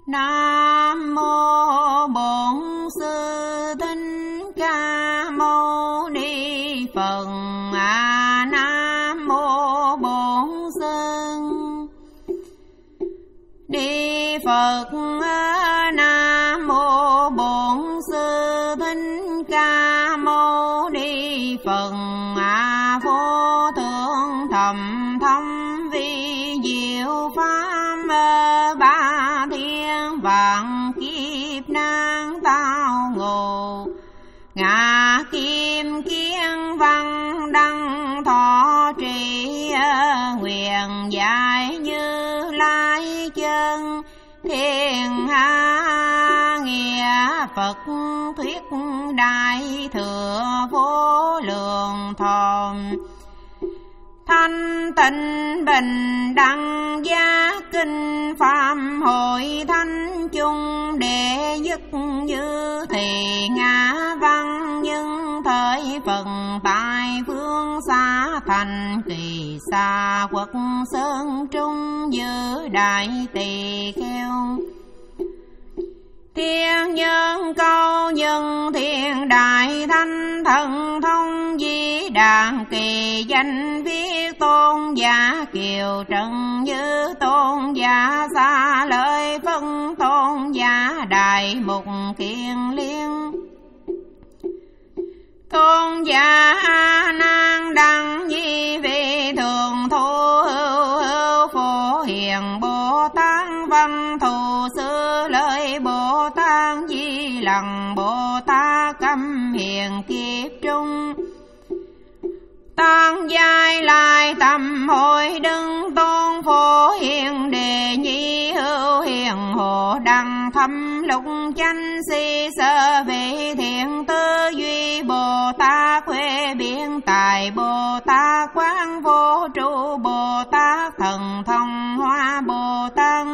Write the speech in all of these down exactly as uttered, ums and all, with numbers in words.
Nam mô Bổn Sư Thích Ca Mâu Ni Phật. A Nam mô Bổn Sư Ni Phật. Nam mô Bổn Sư Thích Ca Mâu Ni Phật. A Vô Thượng Thầm Thông Vi Diệu Pháp ba thiên vạn kiếp nan tao ngộ. Ngã kim kiên văn đăng thọ trì nguyện giải Như Lai chân thiên hạ nghĩa Phật thuyết đại thừa vô lượng thọ. Thanh tịnh bình đẳng giác kinh phạm hội thánh chung đệ nhất như thì ngã văn nhân thời phần tại phương xa thành kỳ xa quốc sơn trung giữ đại tỳ kheo. Thiên nhân câu nhân thiên đại thanh thần thông di đàn kỳ danh viết tôn giả kiều trần như tôn giả xa lợi phân tôn giả đại mục kiền liên. Tôn giả A Nan đăng nhi vị thường thu hữu hữu phổ hiền Bồ Tát văn thù sư lợi Bồ Tát di lặc Bồ Tát câm hiền kiếp trung. Tăng giai lại tâm hội đừng tôn phổ hiền đề nhi hữu hiền hộ đăng thâm lục chánh si sơ vị thiện tư duy Bồ Tát huệ biện tài Bồ Tát quán vô trụ Bồ Tát thần thông hoa Bồ Tát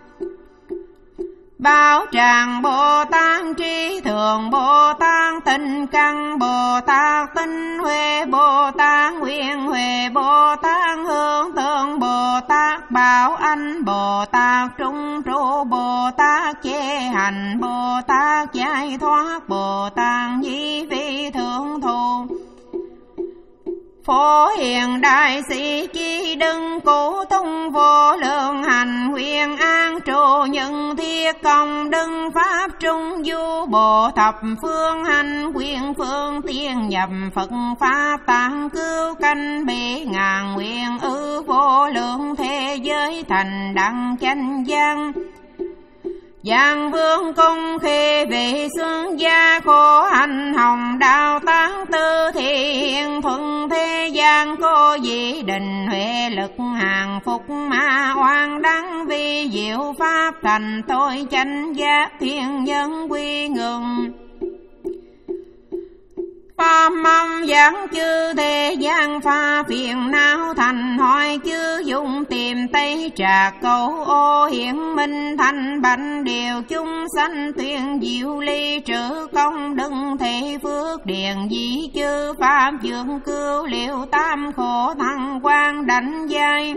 Bảo tràng Bồ Tát trí thượng Bồ Tát tinh căn Bồ Tát tinh huệ Bồ Tát nguyên huệ Bồ Tát hướng tượng Bồ Tát bảo anh Bồ Tát trung trụ Bồ Tát chế hành Bồ Tát giải thoát Bồ Tát nhi vị thượng thù. Phổ hiền đại sĩ chi đừng cố tung vô lượng hành huyền an trụ nhân thiết công đừng pháp trung du bộ thập phương hành quyền phương tiên nhập Phật pháp tăng cứu canh bể ngàn nguyện ư vô lượng thế giới thành đăng chánh giác. Giang vương cung khi vị xuân gia khổ hành hồng đạo tán tư thiện thuận thế gian cô dị định huệ lực hàng phục ma oan đắng vi diệu pháp thành tôi chánh giác thiên nhân quy ngừng. Pháp mong giảng chư thế gian pha phiền não thành hỏi chư dùng tìm tây trà cầu ô hiển minh thành bạch điều chúng sanh tuyên diệu ly trữ công đừng thể phước điền dĩ chư pháp dưỡng cứu liệu tam khổ thăng quan đánh giai.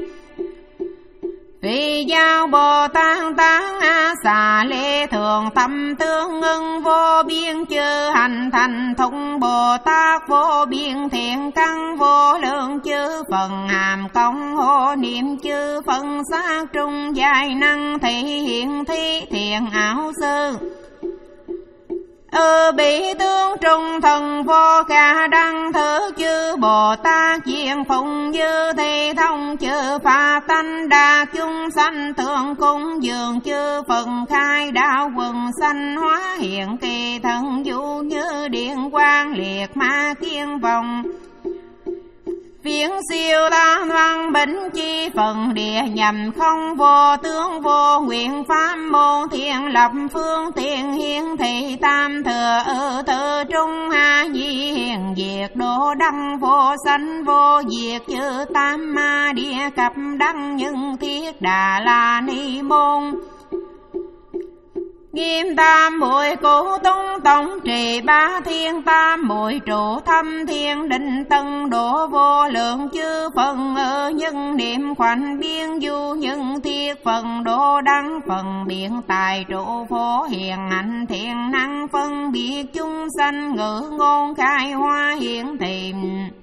Vì giao Bồ Tát tán a xà lê thường tâm tương ngưng vô biên chư hành thành thụng Bồ Tát vô biên thiện căn vô lượng chư phần hàm công hộ niệm chư phân xác trung dài năng thị hiện thi thiện ảo sư. Ư bị tướng trung thần vô ca đăng thứ chư Bồ Tát diện phụng dư thị thông chư pháp tánh đa chúng sanh tượng cung dường chư phần khai đạo quần sanh hóa hiện kỳ thần vũ như điện quang liệt ma kiên vòng. Viễn siêu tam văn bỉnh chi phần địa nhầm không vô tướng vô nguyện pháp môn thiên lập phương tiện hiển thị tam thừa ư tự trung ha di hiền diệt độ đăng vô sanh vô diệt chư tam ma địa cập đăng nhân thiết đà la ni môn. Nghiêm tam muội cụ tung tổng trì ba thiên tam muội trụ thâm thiên định tân độ vô lượng chư phần ở nhân niệm khoảnh biên du nhân thiết phần độ đăng phần biện tài trụ phổ hiền hạnh thiện năng phân biệt chúng sanh ngữ ngôn khai hoa hiện tìm.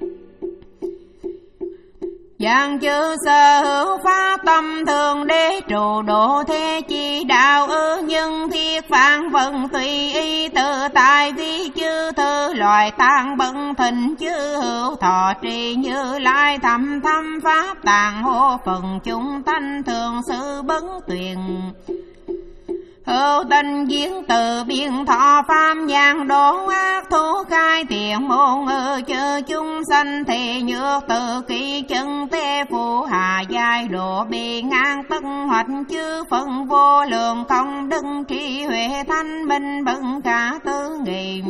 Giang chư sở hữu phá tâm thường đế trụ độ thế chi đạo ư nhân thiết phản vận tùy y tự tại vi chư thư loài tạng bận thịnh chư hữu thọ trì như lai thầm thâm pháp tạng hô phần chúng thanh thường sự bấn tuyền. Hữu tình diễn từ biên thọ pháp nhàn đổ ác thú khai thiện môn ư chư chúng sanh thì nhược tự kỷ chân tế phụ hà giai độ bị ngang tân hoạch chư phần vô lượng công đức trí huệ thanh minh bận cả tư nghìn.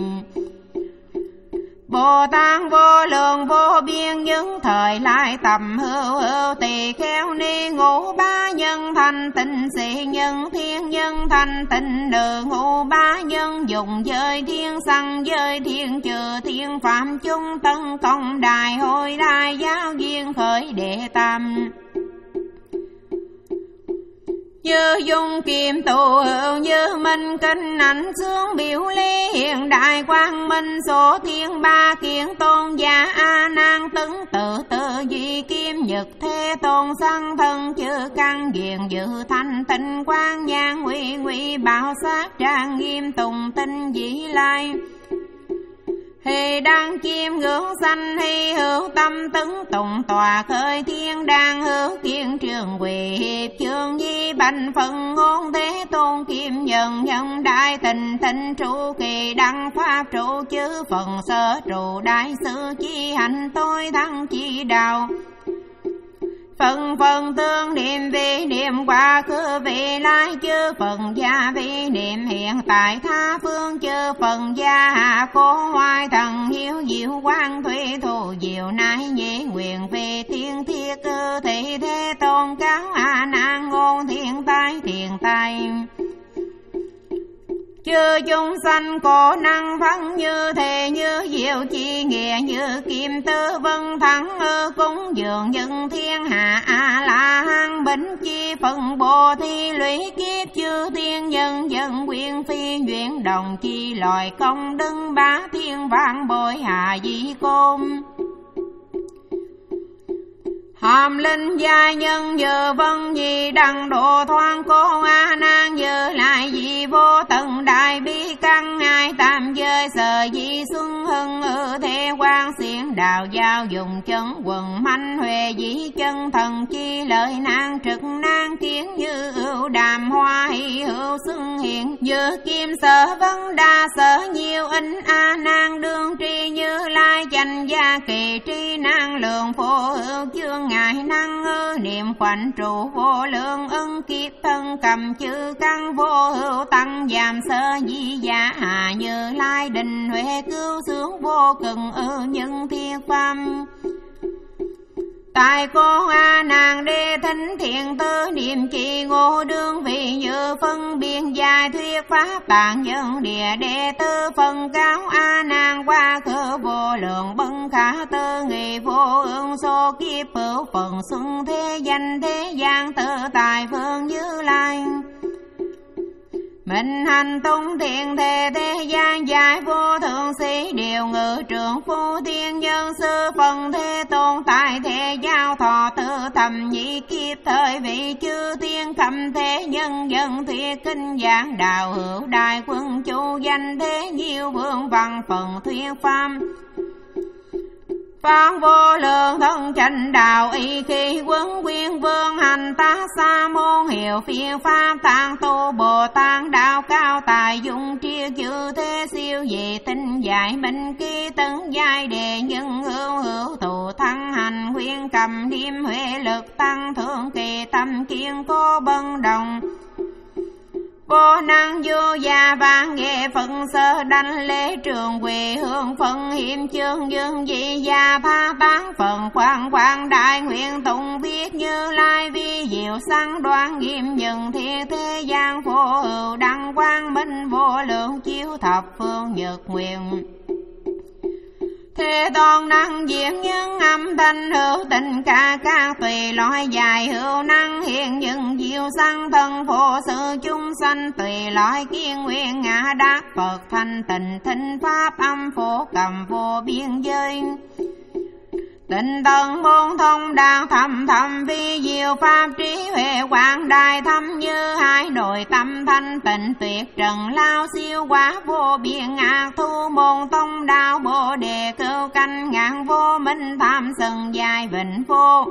Bồ Tát vô lượng vô biên những thời lại tầm hữu hữu tỳ kheo ni ngũ ba nhân thanh tịnh sĩ nhân thiên nhân thanh tịnh nữ ngũ ba nhân dùng giới thiên sanh giới thiên trừ thiên phạm chung tân công đại hội đại giáo viên khởi đệ tam. Như dung kim tụ hữu như minh kinh ảnh xương biểu lý hiện đại quang minh số thiên ba kiến tôn giả a nan tấn tự tự duy kim nhật thế tôn sanh thân chư căn diện dự thanh tịnh quang nhang nguy nguy bảo sát trang nghiêm tùng tinh dĩ lai. Hì đăng chim ngưỡng sanh hy hữu tâm tấn tùng tòa khởi thiên đăng hữu kiên trường quỳ hiệp chương nhi bành phần ngôn thế tôn kim nhân nhân đại tình thịnh trụ kỳ đăng pháp trụ chư phần sở trụ đại sư chi hành tôi thắng chi đạo. Phần phần tương niệm vi niệm quá khứ vị lai chư phần gia vi niệm hiện tại tha phương chư phần gia hạ cố hoài thần hiếu diệu quang thủy thù diệu nái nhĩ nguyện về thiên thiết cư thị thế tôn cáo a nan ngôn thiên tai thiền tai. Chư chúng sanh cổ năng phấn như thế như diệu chi nghĩa như kim tư vân thắng ư cúng dường nhân thiên hạ a la hán bính chi phần bồ thi lũy kiếp chư thiên nhân dân quyên phi duyên đồng chi loài công đức bá thiên vạn bội hạ di côn. Hàm linh gia nhân giờ vân di đăng độ thoáng cô a nan giờ lại dị vô tận đại bi căn hai tam giới sở di xuân hưng ư thế quan xiển đạo giao dùng chân quần manh huệ dĩ chân thần chi lợi nan trực nan kiến như ưu đàm hoa hỷ hữu xuân hiện như kim sở vấn đa sở nhiều in a nan đương tri như lai chánh gia kỳ tri năng lượng phổ hữu chương ngài năng ư niệm khoảnh trụ vô lượng ưng kiếp thân cầm chư căn vô hữu tăng giảm sơ di giả hạ như lai đình huệ cứu sướng vô cực ư nhân thiên phàm. Tại cô a nàng đê thính thiện tư niệm trì ngô đương vị như phân biên dài thuyết pháp tạng nhân địa đệ tư phân cáo a nàng qua khứ vô lượng bân khả tư nghị vô ương số kiếp hữu phần xuân thế danh thế gian tự tại phương Như Lai. Mình hành tung thiện thế thế gian giải vô thượng sĩ điều ngự trưởng phu thiên nhân sư phần thế tôn tại thế giao thọ tự thầm nhị kiếp thời vị chư thiên khâm thế nhân dân thuyết kinh giảng đạo hữu đại quân chủ danh thế nhiều vương văn phần thuyết pháp. Phán vô lượng thân chánh đạo y khi quân quyên vương hành tác sa môn hiệu phiên pháp tạng tu Bồ Tát đạo cao tài dung triết chư thế siêu dị tinh giải minh ký tấn giai đề nhân hữu hữu thụ thăng hành khuyên cầm điềm huệ lực tăng thượng kỳ tâm kiên cố bân đồng. vô năng vô gia vang nghệ phận sơ đanh lễ trường quê hương phận hiểm chương dương dị gia tha tán phận quang quang đại nguyện tụng viết Như Lai vi diệu sang đoan nghiêm nhận thiên thế gian vô hữu đăng quang minh vô lượng chiếu thập phương nhật nguyện thế toàn năng diễn nhân âm thanh hữu tình ca ca tùy loại dài hữu năng hiện những diệu sang thân phổ sự chúng sanh tùy loại kiên nguyện ngã đắc Phật thanh tịnh thinh pháp âm phổ cầm vô biên giới tịnh tần môn thông đàng thầm thầm vi diệu pháp trí huệ quảng đại thâm như hai nội tâm thanh tịnh tuyệt trần lao siêu quá vô biên ác thu môn tông đạo bồ đề cưu canh ngàn vô minh tham sân dài vịnh vô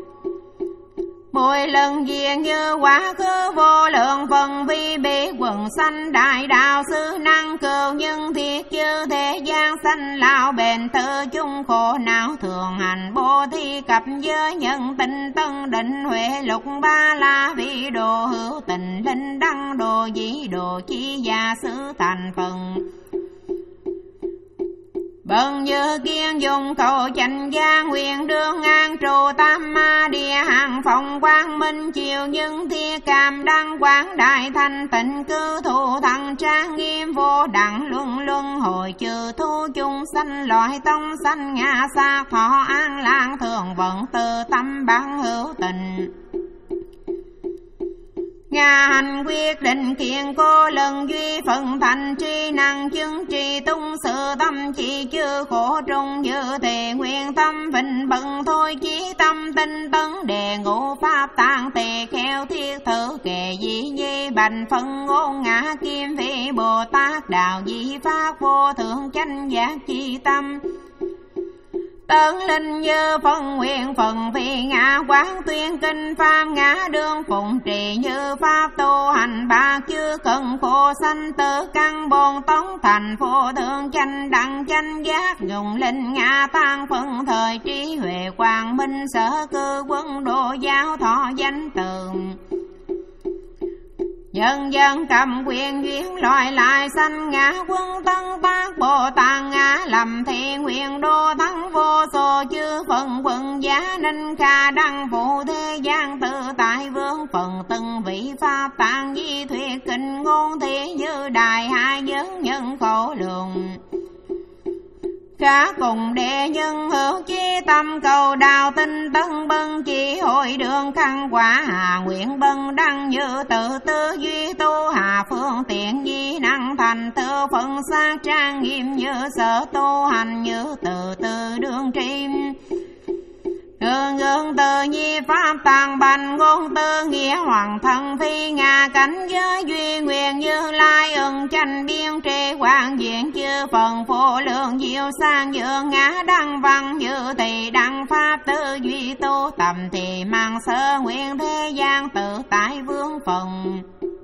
mỗi lần diện như quá khứ vô lượng phần vi bế quần sanh đại đạo sư năng cừu nhân thiết chư thế gian sanh lao bền tự chung khổ não thường hành bố thí cập giới nhân tinh tân định huệ lục ba la vi đồ hữu tình linh đăng đồ dĩ đồ chi gia sứ thành phần bần như kiên dùng cầu chánh gia nguyện đương an trụ tam ma địa hàng phòng quang minh chiều nhưng thi cam đăng quảng đại thanh tịnh cư thủ thăng trang nghiêm vô đẳng luân luân hồi trừ thu chung sanh loại tông sanh ngã xa thọ an lang thường vận từ tâm bản hữu tình nhà hành quyết định kiện cô lần duy phần thành tri năng chứng trì tung sự tâm chỉ chư khổ trung dự thề nguyện tâm vịnh bận thôi chí tâm tinh tấn đề ngũ pháp tạng tề khéo thiết thử kề dĩ nhi bành phân ngôn ngã kim vị Bồ Tát đạo dĩ pháp vô thượng chánh giác chi tâm tấn linh như phân nguyện phần phi ngã quán tuyên kinh pháp ngã đương phụng trì như pháp tu hành ba chư cần phổ sanh tử căn bồn tống thành phổ thượng chánh đẳng chánh giác dùng linh ngã tan phân thời trí huệ quang minh sở cư quân độ giáo thọ danh tường nhân dân cầm quyền duyên loại lại sanh ngã quân tân tác Bồ Tát ngã lầm thị nguyện đô thắng vô số chư phần quần giá ninh kha đăng phụ thế gian tự tại vương phần từng vị pháp tạng di thuyết kinh ngôn thế như đại hai giới nhân khổ lượng cả cùng đệ nhân hữu chí tâm cầu đạo tinh tân bân chỉ hội đường căn quả hà nguyện bân đăng như tự tư duy tu hà phương tiện di năng thành tự phân xác trang nghiêm như sở tu hành như tự tư đương trim Hương hương tự nhi pháp tàng bành ngôn tư nghĩa hoàng thân phi ngà cảnh giới duy nguyện Như Lai ưng tranh biên trì quang diện chư phần phổ lượng diệu sang dương ngã đăng văn như thị đăng pháp tư duy tu tầm thì mang sơ nguyện thế gian tự tại vương phần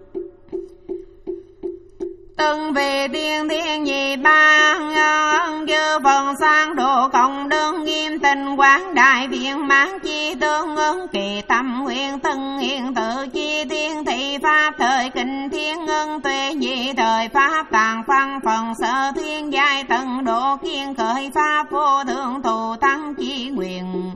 từng về tiên thiên nhị ba dư phần sang độ cộng đơn nghiêm tình quán đại viện mãn chi tương ứng kỳ tâm nguyện tân hiện tự chi thiên thị pháp thời kinh thiên ngân tuệ nhị thời pháp tàng phân phần sở thiên giai tận độ kiên khởi pháp vô thượng thù thắng chi nguyện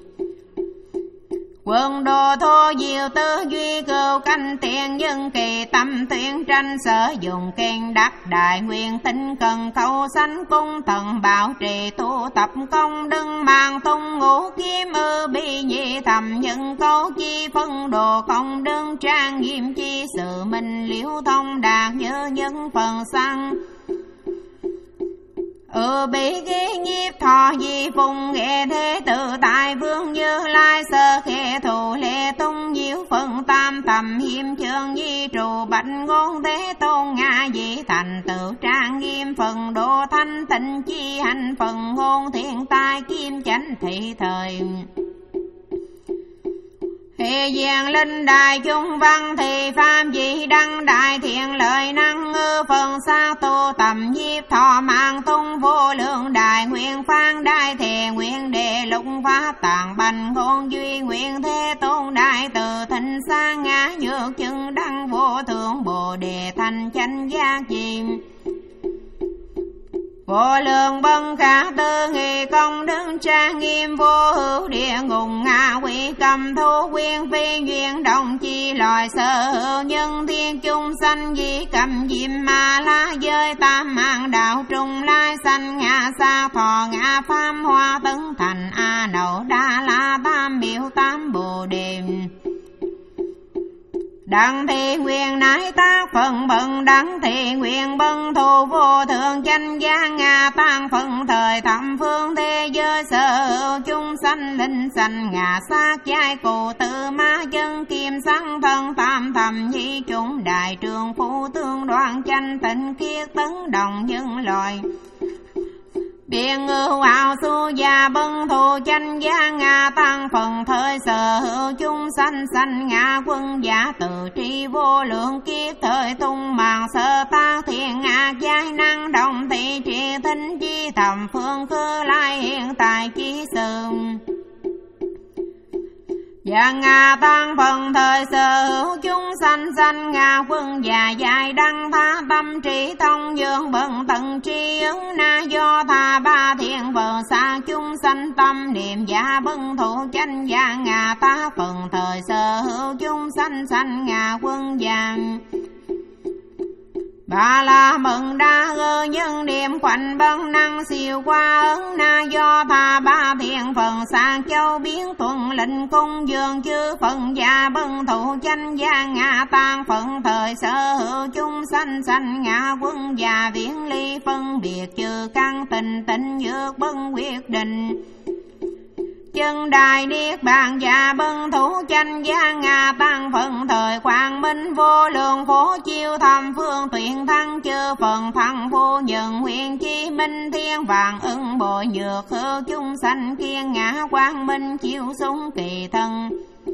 quân đồ thô diệu tư duy cừu canh tiền dân kỳ tâm tuyên tranh sở dùng kênh đắc đại nguyện tinh cần cầu sanh cung thần bảo trì tu tập công đừng mang tung ngũ kiếm ư bi nhị thầm nhân câu chi phân đồ công đương trang nghiêm chi sự minh liễu thông đạt nhớ nhân phần sanh ừ bị ghi nhiếp thọ di phùng nghệ thế tự tại vương Như Lai sơ khê thù lệ tung nhiễu phần tam tầm hiểm chương di trụ bạch ngôn thế tôn ngã dị thành tự trang nghiêm phần độ thanh tịnh chi hành phần ngôn thiện tai kim chánh thị thời Thế gian linh đại chúng văn thì pháp dị đăng đại thiện lợi năng ngư phần xa tu tầm nhiếp thọ mạng tung vô lượng đại nguyện phan đại thề nguyện đệ lục pháp tạng bành ngôn duy nguyện thế tôn đại từ thịnh sang ngã nhược chứng đăng vô thượng bồ đề thành chánh giác chìm vô lượng bần khả tư nghị công đức trang nghiêm vô hữu địa ngục ngạ quỷ cầm thú quyên phi duyên đồng chi loài sở hữu nhân thiên chung sanh di cầm diệm ma la giới tam mạng đạo trung lai sanh ngã sa thọ ngã pháp hoa tấn thành a nậu đa la tam biểu tam bồ đề đặng thị nguyện nái tác phần bận đặng thị nguyện bân thù vô thượng chánh giác ngà tăng phần thời thẩm phương thế giới sở hữu chung sanh linh sanh ngà sát giai cụ tự ma chân kim sáng thân tam thầm nhi chúng đại trường phu tương đoạn chánh tịnh kiết tấn đồng nhân loại biện ngư ảo su gia bân thù chánh gia ngà tăng phần thời sở hữu chung sanh sanh ngà quân giả tự tri vô lượng kiếp thời tung mạng sơ tác thiện ngạc giai năng đồng thị trị thính chi thầm phương cơ lai hiện tại chi sự và ngà tăng phần thời sở hữu chúng sanh sanh ngà quân già dài đăng tha tâm trí thông dương bận tận tri ứng na do tha ba thiện vợ xa chúng sanh tâm niệm giả bân thủ chánh gia ngà ta phần thời sở hữu chúng sanh sanh ngà quân già bà la mừng đa ngơ nhân điểm khoảnh bân năng siêu qua ứng na do tha ba thiện phần sang châu biến thuận lệnh cung dương chư phần gia bân thủ chánh gia ngã tan phần thời sở hữu chung sanh sanh ngã quân già viễn ly phân biệt trừ căn tình tịnh dược bân quyết định chân đại niết bàn già bân thủ chánh gia ngà tăng phần thời quang minh vô lượng phổ chiêu thầm phương tuyển thăng chư phần thăng vô nhận huyền chi minh thiên vàng ưng bội nhược hữu chung sanh kiên ngã quang minh chiếu súng kỳ thân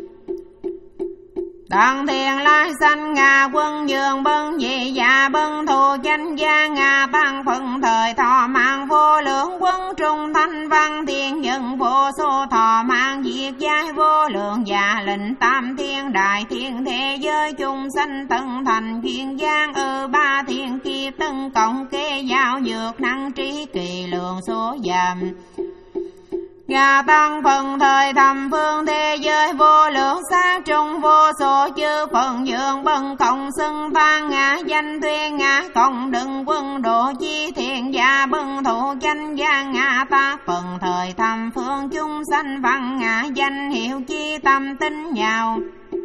tận thiền lai sanh ngà quân dường bân dị dạ bân thù chánh gia ngà tăng phần thời thọ mạng vô lượng quân trung thanh văn thiên dân vô số thọ mạng diệt giai vô lượng già lệnh tam thiên đại thiên thế giới chung sanh tân thành duyên giang ư ba thiên kiếp tân cộng kê giao dược năng trí kỳ lượng số giảm ngà tăng phần thời thầm phương thế giới vô lượng sát trung vô số chư phần dường bần cộng xưng tan ngã danh thuê ngã cộng đừng quân độ chi thiện gia bần thủ chánh gia ngã ta phần thời thầm phương chúng sanh văn ngã danh hiệu chi tâm tính nhào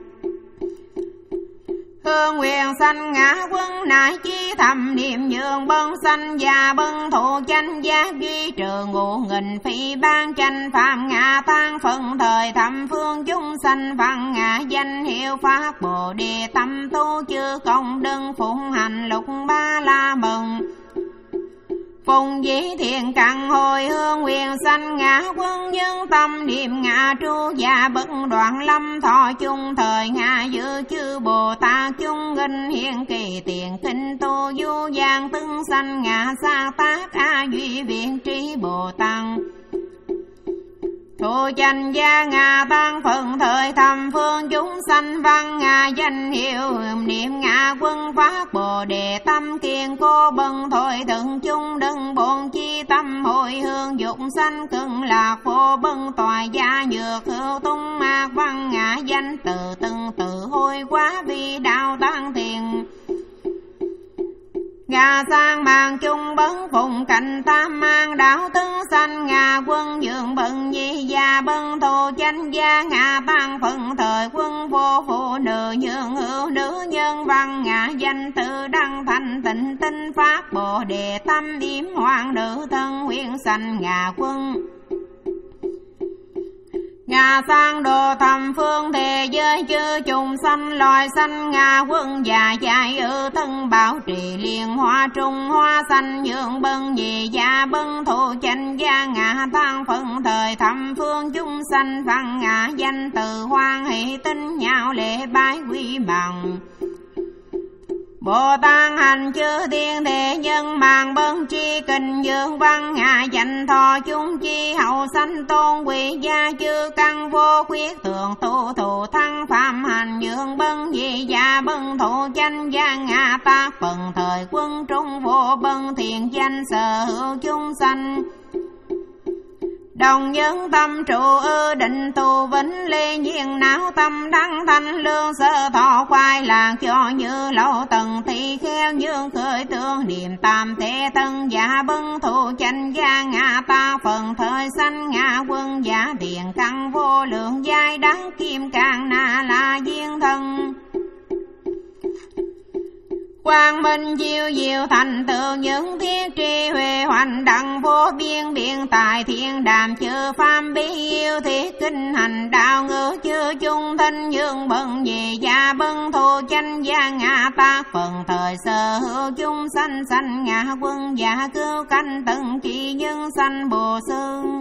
hương nguyện sanh ngã quân nại chi thầm niệm dường bân sanh già bân thụ chánh giác duy trừ ngũ nghìn phi ban chánh phạm ngã tan phần thời thầm phương chúng sanh văn ngã danh hiệu pháp bồ đề tâm tu chư công đừng phụng hành lục ba la mừng phùng dĩ thiện căn hồi hương nguyện sanh ngã quân nhân tâm niệm ngã tru gia bất đoạn lâm thọ chung thời ngã dự chư bồ tát chung nghinh hiện kỳ tiền kinh tu du giang tương sanh ngã sa tác a duy viện trí bồ tát thù chánh gia ngà tăng phần thời thầm phương chúng sanh văn ngà danh hiệu niệm ngà quân pháp bồ đề tâm kiên cố bần thôi thượng chung đừng bổn chi tâm hồi hương dục sanh cưng lạc vô bần toại gia nhược hữu tung mạc văn ngà danh từ từng tự hôi quá vì đạo tăng thiền ngà sang mạng chung bấn phụng cạnh tam mang đạo tướng sanh ngà quân dường bận nhi gia bân thù chánh gia ngà tăng phần thời quân vô phụ nữ nhường hữu nữ nhân văn ngà danh tự đăng thành tịnh tinh pháp bồ đề tâm yếm hoàng nữ thân nguyện sanh ngà quân ngà sang đồ thầm phương thế giới chư trùng sanh loài sanh ngà quân già dài ư thân bảo trì liền hoa trung hoa xanh nhượng bân nhị gia bân thụ chánh gia ngà tăng phần thời thầm phương chúng sanh văn ngà danh từ hoan hỷ tinh nhạo lễ bái quy bằng Bồ Tát hành chư thiên thế giới dân mạng bân tri kinh dương văn ngạ dành thọ chúng chi hậu sanh tôn quỷ gia chư căn vô khuyết thường tu thủ thăng phạm hành dương bân dị gia bân thủ danh gia ngạ tác phần thời quân trung vô bân thiện danh sở hữu chúng sanh đồng nhân tâm trụ ư định tu vĩnh ly nhiên não tâm đăng thanh lương sơ thọ khoai lạc cho như lâu tầng thị khéo như khởi tương niệm tam thế tân giả bân thủ chánh gia ngạ ta phần thời sanh ngạ quân giả điện căn vô lượng giai đắng kim càng na la viên thân quang minh diệu diệu thành tựu những thiết tri huệ hoành đẳng vô biên biện tài thiên đàm chư pháp bí yêu thiết kinh hành đạo ngữ chư chung thanh dương bận về gia bân thù chánh gia ngạ tác phần thời sở hữu chung sanh sanh ngạ quân giả cứu canh tận chỉ nhân sanh bồ xương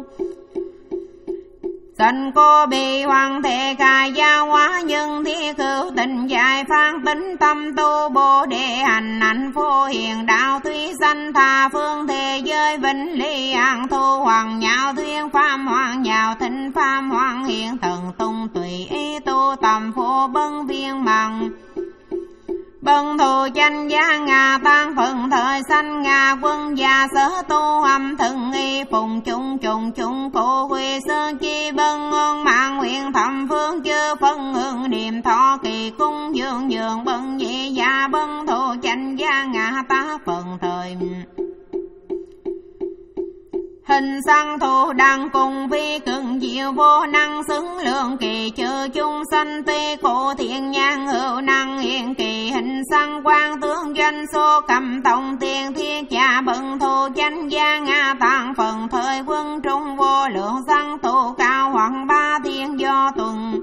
sanh cô bị hoàng thể cài gia hóa nhân thi cửu tình giải phán tính tâm tu bồ đề hành hạnh phổ hiền đạo thúy sanh tha phương thế giới vĩnh ly an thu hoàng nhạo thuyên pháp hoàng nhạo thịnh pháp hoàng hiện thần tung tùy ý tu tầm phổ bân viên bằng bần thù chánh gia ngà tan phần thời sanh ngà quân gia sở tu âm thần y phùng chung trùng chung cổ quy sơ chi bân ơn mạng nguyện thầm phương chư phân hương niệm thọ kỳ cung dương dương bân dị gia bần thù chánh gia ngà tá phần thời hình sang thù đăng cùng vi cường diệu vô năng xứng lượng kỳ chư chung sanh tê khổ thiện nhang hữu năng hiện kỳ hình sang quang tướng doanh số cầm tổng tiền thiết cha bận thù chánh gia ngạ tạng phần thời quân trung vô lượng sang tù cao hoàng ba thiên do tuần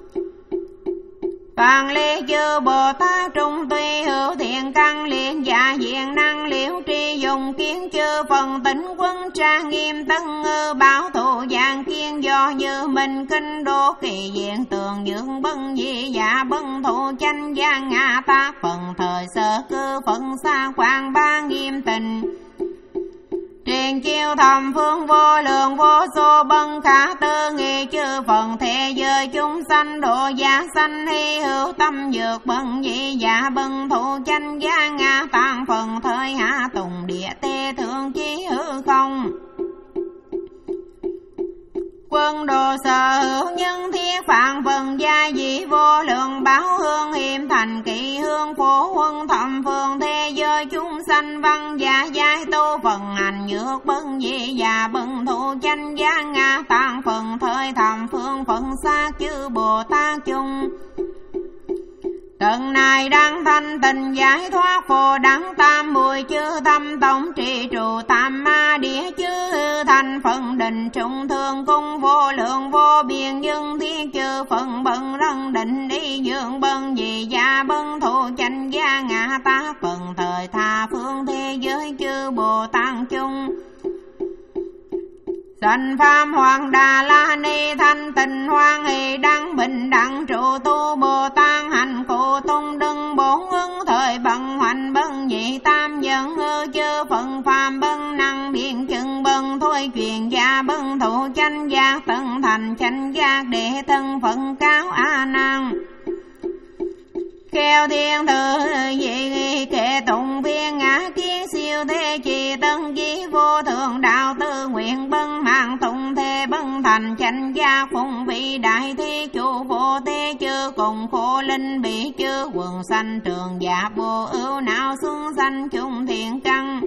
Vàng lê chư Bồ Tát trung tuy hữu thiện căn liền dạ diện năng liễu tri dùng kiến chư phần tỉnh quân trang nghiêm tân ngư bảo thủ dạng kiên do như mình kinh đô kỳ diện tường dưỡng bân di dạ bân thủ chánh gia ngạ tác phần thời sở cư phần xa quang ba nghiêm tình truyền chiêu thầm phương vô lượng vô số bân khả tư nghị chư phần thế giới chúng sanh độ giả sanh hy hữu tâm dược bân dị dạ bân thủ chánh gia ngạ tạng phần thời hạ tùng địa tê thượng chí hữu không quân đồ sở hữu nhân thiết phạn phần gia dị vô lượng báo hương hiểm thành kỵ hương phổ quân thầm phương thế giới chúng sanh văn giả giai tu phần hành nhược bân dị dạ bân thủ chánh gia ngạ tạng phần thời thầm phương phần xa chư Bồ Tát chung tận này đang thanh tình giải thoát phổ đẳng tam mùi chư tâm tổng trị trụ tam ma địa chư thành phần định trung thương cung vô lượng vô biên dân thiên chư phần bận rân định đi dưỡng bân dị gia bân thủ chánh gia ngạ tác phần thời tha phương thế giới chư Bồ Tát chung sanh pháp hoàng đà la ni thanh tịnh hoan hỷ đăng bình đẳng trụ tu Bồ Tát hành cụ tung đừng bốn ứng thời bằng hoành bân dị tam dân hư chư phận phàm bân năng biện chừng bân thôi truyền gia bân thủ chánh giác tận thành chánh giác đệ thân phận cáo a nan kêu thiên thử dị kệ tụng viên ngã kiến siêu thế trì tân chí vô thượng đạo tư nguyện bân mạng tụng thế bân thành chánh gia phụng vị đại thế chủ vô thế chư cùng khổ linh bị chư quần sanh trường giả vô ưu não xuống sanh chung thiện căn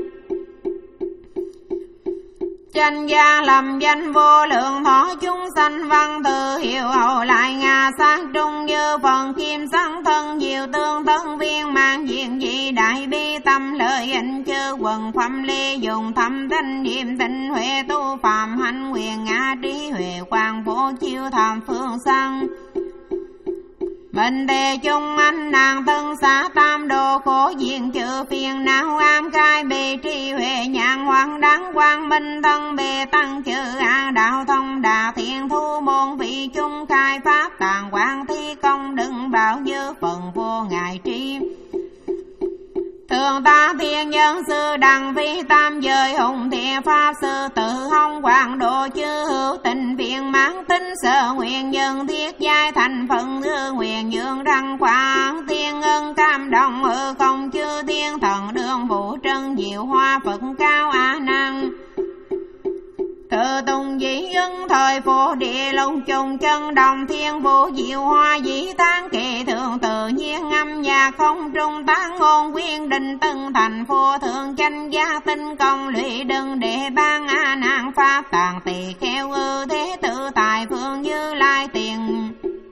chánh gia lầm danh vô lượng thọ chúng sanh văn từ hiệu hậu lại ngà sát trung như phần kim sáng thân diệu tương thân viên mang diện dị đại bi tâm lợi hình chư quần phẩm ly dùng thâm thanh niệm tịnh huệ tu phạm hạnh quyền ngã trí huệ quang vô chiêu tham phương sang mình đề chung anh nàng thân xã tam đồ khổ diện chữ phiền não am cai bề tri huệ nhàn hoàng đáng quang minh thân bề tăng chữ a đạo thông đà thiện thu môn vị chung khai pháp tàng quang thi công đừng bảo như phần vô ngại tri Thường ta thiên nhân sư đăng vi tam giới hùng thiện pháp sư tự hồng quảng độ chư hữu tình viện mãn tính sở nguyện nhân thiết giai thành phận thư nguyện dương đăng quảng thiên ân cam đồng hư không chư thiên thần đường vũ trân diệu hoa phật cao á năng tự tùng dĩ ưng thời phổ địa lông trùng chân đồng thiên vũ diệu hoa dĩ tán kỳ thượng tự nhiên âm nhà không trung tán ngôn quyên đình tân thành phổ thượng chánh gia tinh công lụy đừng để ban a nan pháp tàng tỳ kheo ư thế tự tài phương như lai tiền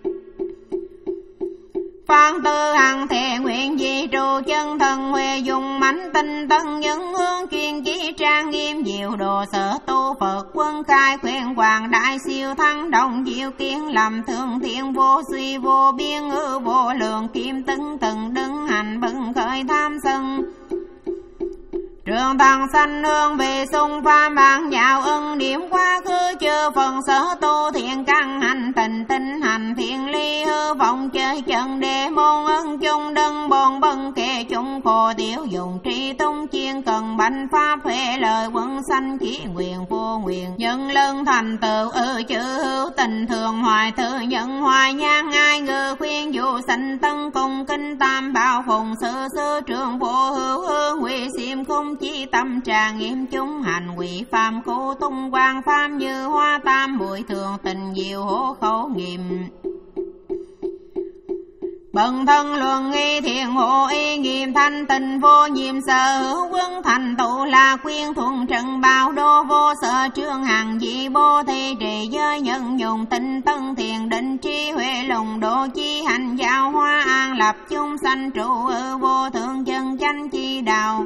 Phan tư hằng thệ nguyện di trụ chân thần huệ dùng mãnh tinh tân nhân hương chuyên chí trang nghiêm diệu đồ sở tu Phật quân khai khuyên hoàng đại siêu thắng đồng diệu kiến làm thương thiện vô suy vô biên ư vô lượng kim tấn từng đứng hành bừng khởi tham sân trường thần sanh hương về sung pha mạng dạo ân điểm quá khứ chưa phần sở tu thiện căn hành tình tinh hành thiện ly hư vọng chơi chân đề môn ân chung đấng bồn bân kệ chung khổ tiểu dùng tri tung chiên cần bánh pháp huệ lời quân sanh chỉ nguyện vô nguyện nhân lân thành tựu ư chữ hữu tình thường hoài thư nhân hoài nhan ai ngư khuyên dụ sanh tân cung kinh tam bảo phùng sư sư trường vô hữu hương huy xiêm không chi tâm trà nghiêm chúng hành quỷ phàm cô tung quang phàm như hoa tam bụi thường tình diệu hổ khẩu nghiệm bần thân luận nghi thiện hộ y nghiêm thanh tình vô nhiệm sở hữu quân thành tụ là quyên thuận trần bao đô vô sở trương hằng dị bố thi trì giới nhân dùng tinh tân thiền định trí huệ lùng độ chi hành giao hoa an lập chung sanh trụ ở vô thượng chân chánh chi đạo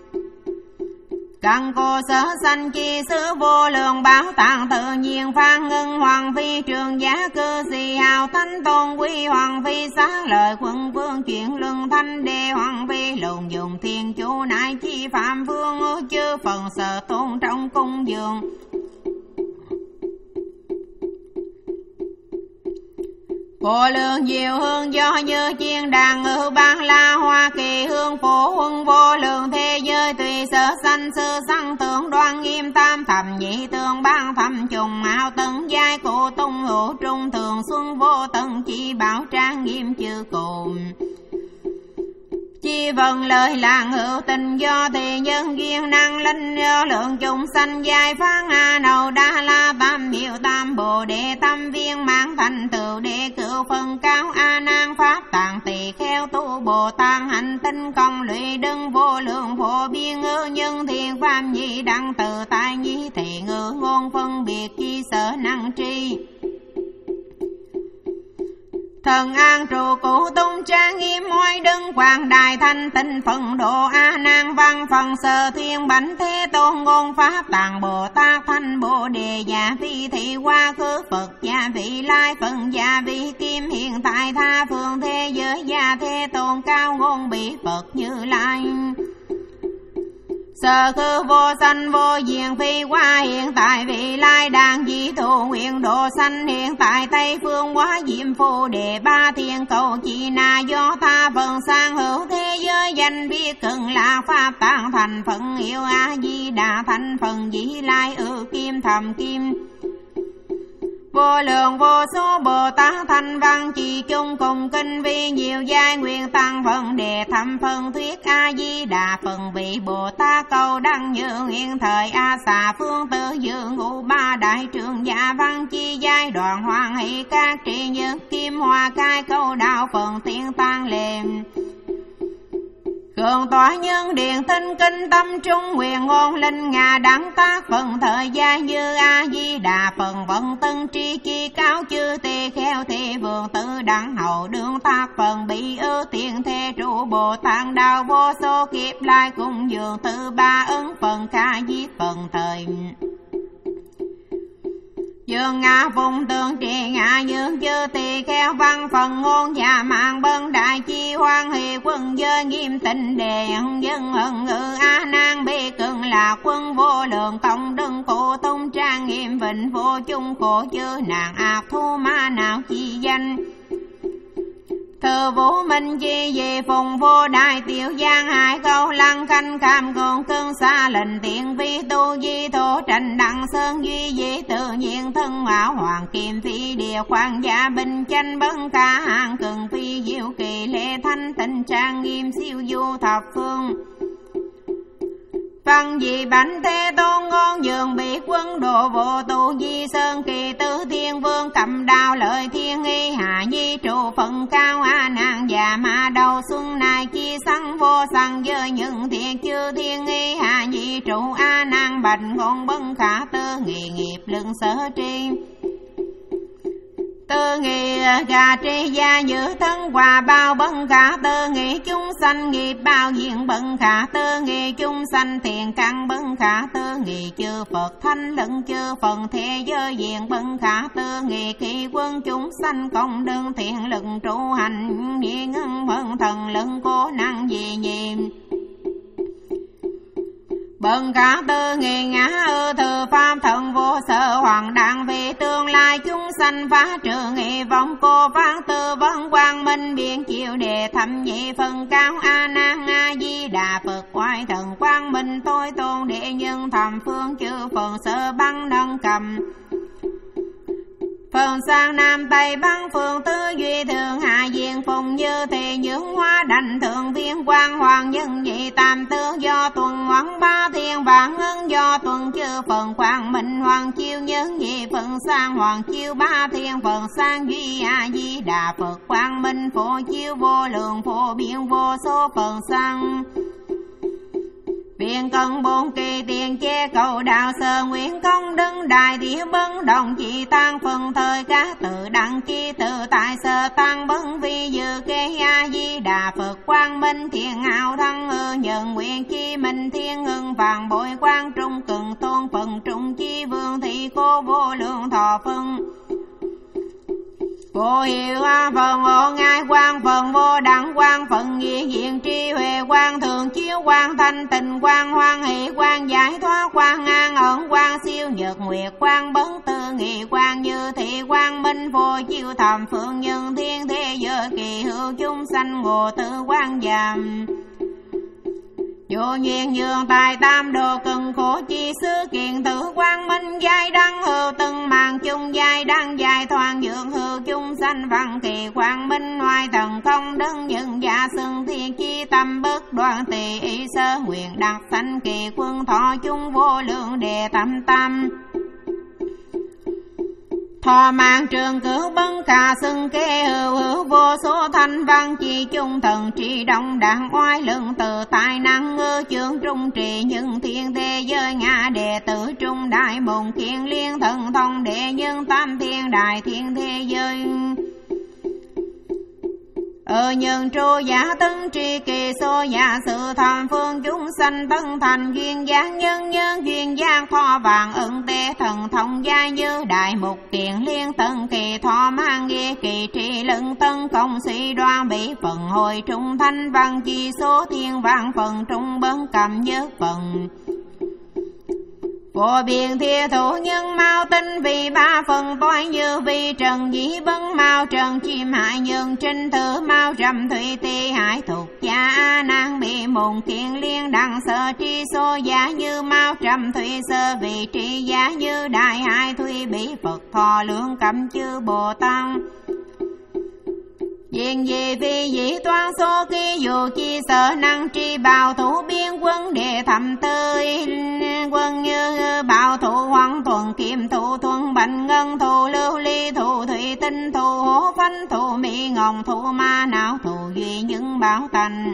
căn cô sở sanh chi xứ vô lượng bảo tàng tự nhiên phan ngân hoàng phi trường giá cư sĩ hào thánh tôn quý hoàng phi sáng lời quân vương chuyển luân thanh đế hoàng phi lùng dùng thiên chủ nại chi phạm vương ư chư phần sở tôn trong cung dường vô lượng diệu hương do như chiên đàn ngự ban la hoa kỳ hương phổ huân vô lượng thế giới tùy sở sanh sư sanh tượng đoan nghiêm tam thầm nhị tương ban thầm trùng áo tấn giai cổ tung hữu trung thường xuân vô tận chi bảo trang nghiêm chư cùng chi vần lời làng hữu tình do thì nhân duyên năng linh do lượng chúng sanh giai phán a nầu đa la tam diệu tam bồ đề tam viên mãn thành tựu đệ cửu phân cao a nan pháp tạng tỳ kheo tu bồ tát hành tinh công lụy đương vô lượng phổ biên ư nhân thiên pháp nhi đăng tự tại nhi thị ngữ ngôn phân biệt chi sở năng tri thần an trụ cụ tung trang nghiêm hoài đương quảng đại thanh tinh phần độ a nan văn phần sở thiên bánh thế tôn ngôn pháp tạng bồ tát thanh bồ đề gia vi thị qua khứ Phật gia vị lai phần gia vi kim hiện tại tha phương thế giới gia thế tôn cao ngôn bị Phật như lai sở khư vô sanh vô diện phi qua hiện tại vị lai đàn di thù nguyện độ sanh hiện tại tây phương quá diệm phù đề ba thiên cầu chi na do tha phần sang hữu thế giới danh biết cần là pháp tạng thành phận yêu a di đà thành phần dĩ lai ư kim thầm kim vô lượng vô số Bồ Tát thanh văn chỉ chung cùng kinh vi nhiều giai nguyện tăng phần đề thăm phân thuyết a di đà phần vị Bồ Tát cầu đăng như nguyện thời a xà phương tự dự ngũ ba đại trường giả văn chi giai đoạn hoàng hỷ các trị nhật kim hoa cai câu đạo phần tiên tăng lềm cường tỏa nhân điện tinh kinh tâm trung nguyện ngôn linh ngà đẳng tác phần thời gian như a di đà phần vận tân tri chi cao chư tỳ kheo thị vườn tự đẳng hậu đương tác phần bị ư tiền thế trụ Bồ Tát đạo vô số kiếp lai cùng dường tự ba ứng phần ca diết phần thời dương ngã phùng tương trì ngã dương chư tỳ kheo văn phần ngôn và mạng bân đại chi hoan hỷ quân giới nghiêm tịnh đề dân hận ngự a nan bi cường là quân vô lượng công đừng cổ tung trang nghiêm vịnh vô chung khổ chư nàng ác thu ma nào chi danh thử Thư vũ minh chi về phùng vô đại tiểu giang hải câu lăng canh cam cường cương xa lệnh tiện vi tu di thổ tranh đặng sơn duy dĩ tự nhiên thân hảo hoàng kim phi địa khoan gia binh tranh bấn ca hàng cường phi diệu kỳ lệ thanh tịnh trang nghiêm siêu du thập phương. Văn dị bánh thế tôn ngon dường biệt quân đồ vô tu di sơn kỳ tứ thiên vương cầm đao lợi thiên y hạ nhi trụ phận cao a nàng già ma đầu xuân này chi săn vô săn với những thiệt chư thiên y hạ nhi trụ a nàng bạch ngôn bấn khả tư nghề nghiệp lưng sở tri. Tư nghị gà tri gia như thân hòa bao bân khả tư nghị chúng sanh nghiệp bao diện bân khả tư nghị chúng sanh thiền căn bân khả tư nghị chư Phật thanh lẫn chư phần thế giới diện bân khả tư nghị khi quân chúng sanh công đơn thiện lực trụ hành nhị ngân vân thần lẫn cố năng dị nhiệm. Bần khả tư nghị ngã ư thừa pháp thần vô sở hoàng đẳng vì tương lai chúng sanh phá trừ nghị vọng cô phán tư vấn quang minh biện chịu đề thẩm nhị phần cao a nan a di đà Phật quay thần quang minh tối tôn đệ nhân thầm phương chư phần sở băng nâng cầm. Phần sang nam tây bắc phương tứ duy thường hạ diện phùng như thị nhưỡng hóa đảnh thượng viên quang hoàng nhân dị tam tướng do tuần hoãn ba thiên vạn ngân do tuần chư phần quang minh hoàng chiêu nhân dị phần sang hoàng chiêu ba thiên phần sang duy a di đà Phật quang minh phổ chiêu vô lượng phổ biện vô số phần sang. Biện cân bốn kỳ tiền che cầu đạo sơ nguyện công đứng đại địa bấn đồng chỉ tăng phần thời các tự đăng chi tự tại sơ tăng bấn vi dự kế a di đà Phật quang minh thiện hảo thăng ư nhận nguyện chi minh thiên hưng vàng bội quang trung cường tôn phần trung chi vương thị cô vô lượng thọ phân. Vô hiệu a phần hộ ngai quang phần vô đẳng quang phần nghĩa diện tri huệ quang thường chiếu quang thanh tịnh quang hoan hỷ quang giải thoát quang an ẩn quang siêu nhật nguyệt quang bấn tư nghị quang như thị quang minh vô chiêu thầm phương nhân thiên thế giới kỳ hữu chúng sanh ngộ tự quang giảm. Vô nhiên dương tài tam đồ cần khổ chi xứ kiện tử quang minh giai đăng hư từng màn chung giai đăng giai thoáng dưỡng hư chung sanh văn kỳ quang minh ngoài thần không đơn nhân giả xưng thiên chi tâm bất đoạn tỳ ý sơ nguyện đặc sanh kỳ quân thọ chung vô lượng đề tâm tâm. Thọ mạng trường cửu bấn khả xưng kế hữu hữu vô số thanh văn chi chung thần trị động đảng oai lượng từ tài năng ngư chương trung trì những thiên thế giới ngã đệ tử trung đại bồn kiên liên thần thông đệ nhân tam thiên đại thiên thế giới. Ở nhân tru giả tấn tri kỳ số giả sự thầm phương chúng sanh tân thành duyên giác nhân nhân duyên giác thọ vàng ưng tê thần thông gia như đại mục kiện liên tân kỳ thọ mang ghê kỳ trị lưng tân công suy đoan bị phần hồi trung thanh văn chi số thiên vạn phần trung bấn cầm nhất phần. Vô biên thiê thủ nhân mau tinh vì ba phần toái như vi trần dĩ bấn mau trần chim hại nhân trinh thử mau trầm thủy ti hải thuộc cha a nan bị mùng kiện liên đăng sơ tri số giá như mau trầm thủy sơ vị trị giá như đại hải thủy bị Phật thọ lượng cẩm chư Bồ Tát. Diện gì phi dĩ toán số ký dù chi sở năng tri bào thủ biên quân đệ thầm tươi quân như bào thủ hoàng thuần kim thủ thuần bạch ngân thủ lưu ly thủ thủy tinh thủ hố phanh thủ mỹ ngọc thủ ma não thủ duy những bảo thành.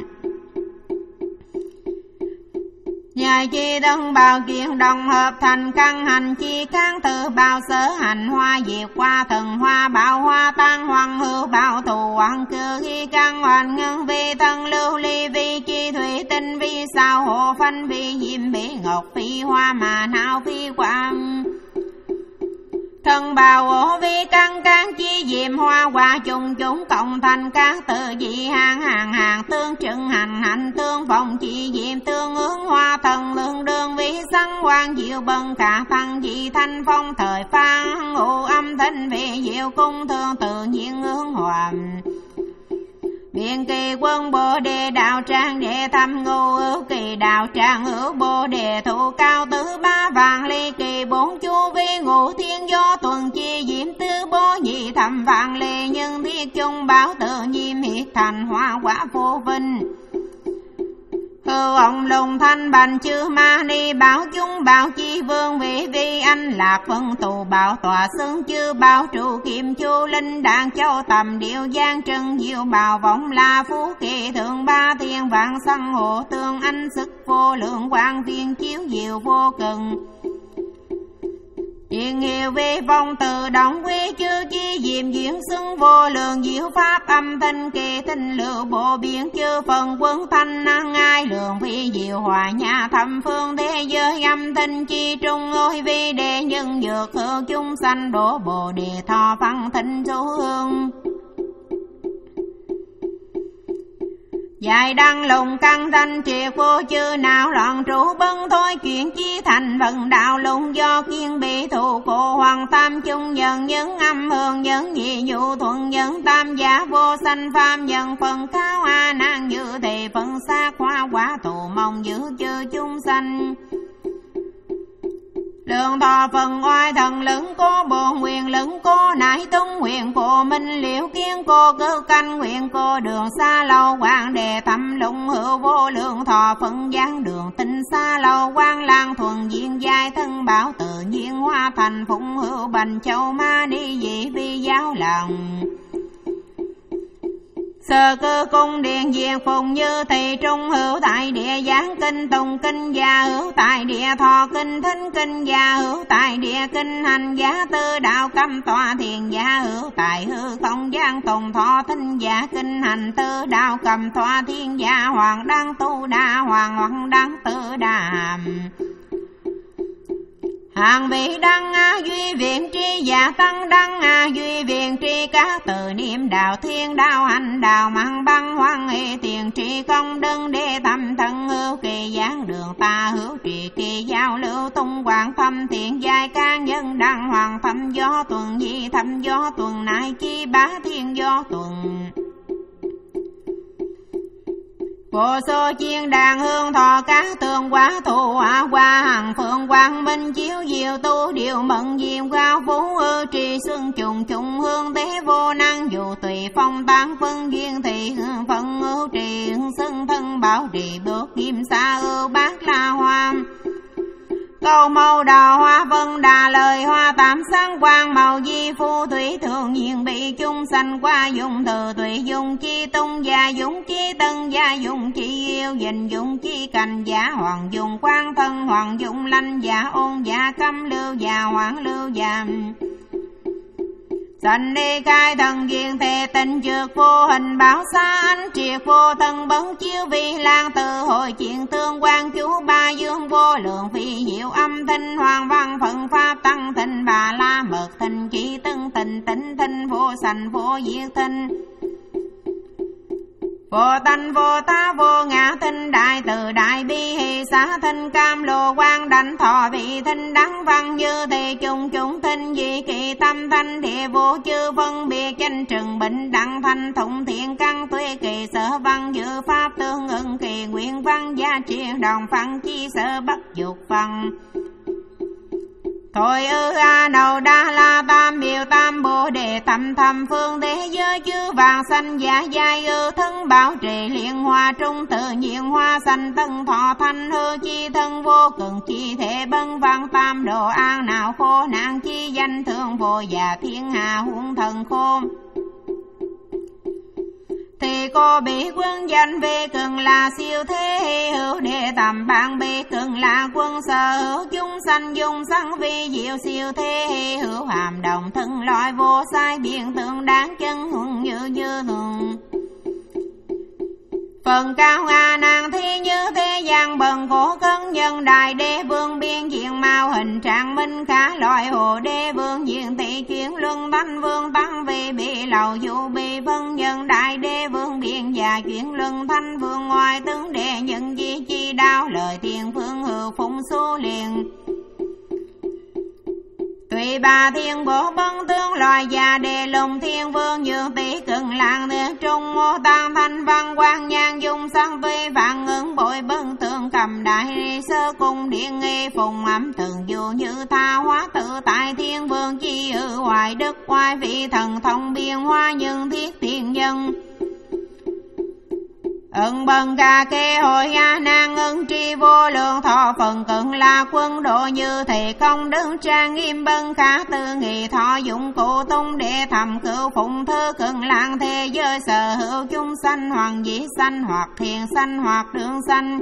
Nhờ chi đơn bào kiện đồng hợp thành căn hành chi kháng tự bào sở hành hoa diệt qua thần hoa bảo hoa tan hoàng hữu bảo thù hoàng cư khi căn hoàn ngân vi thân lưu ly vi chi thủy tinh vi sao hộ phanh vi diệm bỉ ngọc phi hoa mà nào phi quang. Thần bào ổ vi căn căn chi diệm hoa hoa chung chúng cộng thành các tự dị hàng hàng hàng tương trưng hành hành tương phòng chi diệm tương ứng hoa thần lượng đường vi sanh quang diệu bần cả thăng dị thanh phong thời phan ngụ âm thanh vị diệu cung thương tự nhiên ứng hoàn. Biện kỳ quân Bồ Đề đạo tràng đệ thăm ngô ưu kỳ đạo tràng hữu Bồ Đề thụ cao tứ ba vạn ly kỳ bốn chu vi ngũ thiên do tuần chi diễm tứ bố nhị thầm vạn ly nhân thiết chung bảo tự nhiêm hiệt thành hoa quả vô vinh. Hư ông lùng thanh bành chư ma ni bảo chúng bảo chi vương vị vi anh lạc phân tù bảo tòa xương chư bảo trụ kim chu linh đàn châu tầm điệu giang trân diệu bảo vọng la phú kỳ thượng ba thiên vạn sân hộ tương anh sức vô lượng quang viên chiếu diệu vô cần. Chuyện hiệu vi phong từ động quy chư chi diệm duyên xưng vô lượng diệu pháp âm thanh kỳ tinh lưu bộ biển chư phần quân thanh năng ai lượng phi diệu hòa nhà thâm phương thế giới âm thanh chi trung ôi vi đề nhân dược hữu chúng sanh đổ bồ đề thọ phân thịnh số hương. Dài đăng lùng căng thanh triệt vô chư nào loạn trụ bấn thôi chuyện chi thành vận đạo lùng do kiên bị thù cổ hoàng tam chung nhân nhân âm hương nhân nhị nhu thuận nhân tam giả vô sanh phàm nhân phần cao a nan như thì phần xác hoa quả thù mong giữ chư chúng sanh. Lượng thọ phần oai thần lững cô bồn nguyện lững cô nải tung nguyện cô minh liễu kiến cô cơ canh nguyện cô đường xa lâu quang đề thăm lũng hữu vô lượng thọ phần giáng đường tinh xa lâu quang lang thuần diện giai thân bảo tự nhiên hoa thành phụng hữu bành châu ma đi dị vi giáo lòng. Sơ cơ cung điện diệt phùng như thị trung hữu tại địa giáng kinh tùng kinh gia hữu tại địa thọ kinh thính kinh gia hữu tại địa kinh hành giá tư đạo cấm tọa thiền gia hữu tại hư không giang tùng thọ thính gia kinh hành tư đạo cầm tọa thiên gia hoàng đăng tu đa hoàng hoàng đăng tư đàm. Hàng vị đăng a duy viện tri giả tăng đăng a duy viện tri các từ niệm đạo thiên đạo hành đạo măng băng hoang hệ tiền tri công đương đế thâm thân hữu kỳ giáng đường ta hữu trì kỳ giao lưu tung hoàng thâm thiện giai ca nhân đăng hoàng thâm gió tuần di thâm gió tuần nại chi bá thiên gió tuần. Vô số chiên đàn hương thọ các tường quá thù hỏa qua hằng phượng quang minh chiếu diệu tu điều mận diệu cao phú ư trì xuân trùng trùng hương tế vô năng dù tùy phong tán phân duyên thị hương phân ưu trì hương xưng thân bảo trì bước kim xa ưu bát la hoam. Câu màu đào hoa vân đà lời hoa tám sáng quang màu di phu thủy thường nhiên bị chung sanh qua dùng từ tùy dùng chi tung gia dùng chi tân gia dùng chi yêu dình dùng chi cành giả hoàng dùng quang thân hoàng dùng lanh giả ôn giả cấm lưu giả hoàng lưu giả. Sanh đi khai thần duyên thề tình trượt vô hình bảo xa ánh triệt vô thân bấn chiếu vi lan từ hội chuyện tương quan chú ba dương vô lượng phi diệu âm thanh hoàng văn phận pháp tăng thịnh bà la mật thịnh chỉ tân tình tịnh thịnh vô sanh vô diệt thịnh. Vô tánh vô tá vô ngã thinh đại từ đại bi hỷ xá thinh cam lô quang đảnh thọ vị thinh đắng văn như thị chung chung thinh dị kỳ tâm thanh địa vô chư phân biệt chánh trừng bình đẳng thanh thụng thiện căn tuệ kỳ sở văn dự pháp tương ưng kỳ nguyện văn gia triền đồng phân chi sở bất dục phân. Thôi ư a đầu đa la tam biểu tam bồ đề thầm thầm phương thế giới chư vàng sanh giả giai ư thân bảo trì liên hoa trung tự nhiên hoa sanh tân thọ thanh hư chi thân vô cực chi thể bân văn tam độ an nào khô nạn chi danh thương vô già thiên hạ huống thần khôn. Thì cô bị quân danh về cường là siêu thế hữu đệ tầm bạn bị cường là quân sở hữu chúng sanh dung sanh vi diệu siêu thế hữu hàm đồng thân loại vô sai biện tượng đáng chân hùng như như thường. Phần cao a nàng thi như thế gian bần khổ cân nhân đại đế vương biên diện mạo hình trạng minh khả loại hồ đế vương diện thị chuyển luân thanh vương tăng vì bị lầu dụ bị phân nhân đại đế vương biên và chuyển luân thanh vương ngoài tướng đệ nhân di chi đao lời thiên phương hữu phụng số liền. Tùy ba thiên bộ bân tướng loài già đề lùng thiên vương dương tỷ cừng làng nước trung mô tăng thanh văn quang nhan dung sang tuy vạn ứng bội bân tượng cầm đại sơ cung điện nghi phùng ẩm thường dù như tha hóa tự tại thiên vương chi ư hoài đức oai vị thần thông biên hoa nhưng thiết tiền nhân. Ưng bần ca kê hội a nan ưng tri vô lượng thọ phần cận là quân độ như thị công đức trang nghiêm bân khả tư nghị thọ dụng cụ tung để thầm cửu phụng thư cận làng thế giới sở hữu chúng sanh hoàng dĩ sanh hoặc thiền sanh hoặc đường sanh.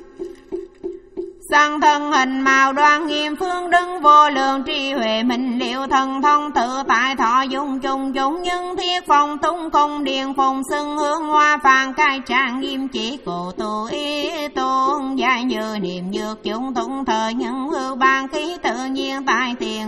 Sang thân hình màu đoan nghiêm phương đứng vô lượng tri huệ minh liệu thần thông tự tại thọ dung chung chúng nhân thiết phong tung công điện phùng xưng hướng hoa phàn cai trang nghiêm chỉ cổ tu ý tôn dài như niệm dược chúng tung thời nhân hư ban khí tự nhiên tại tiền.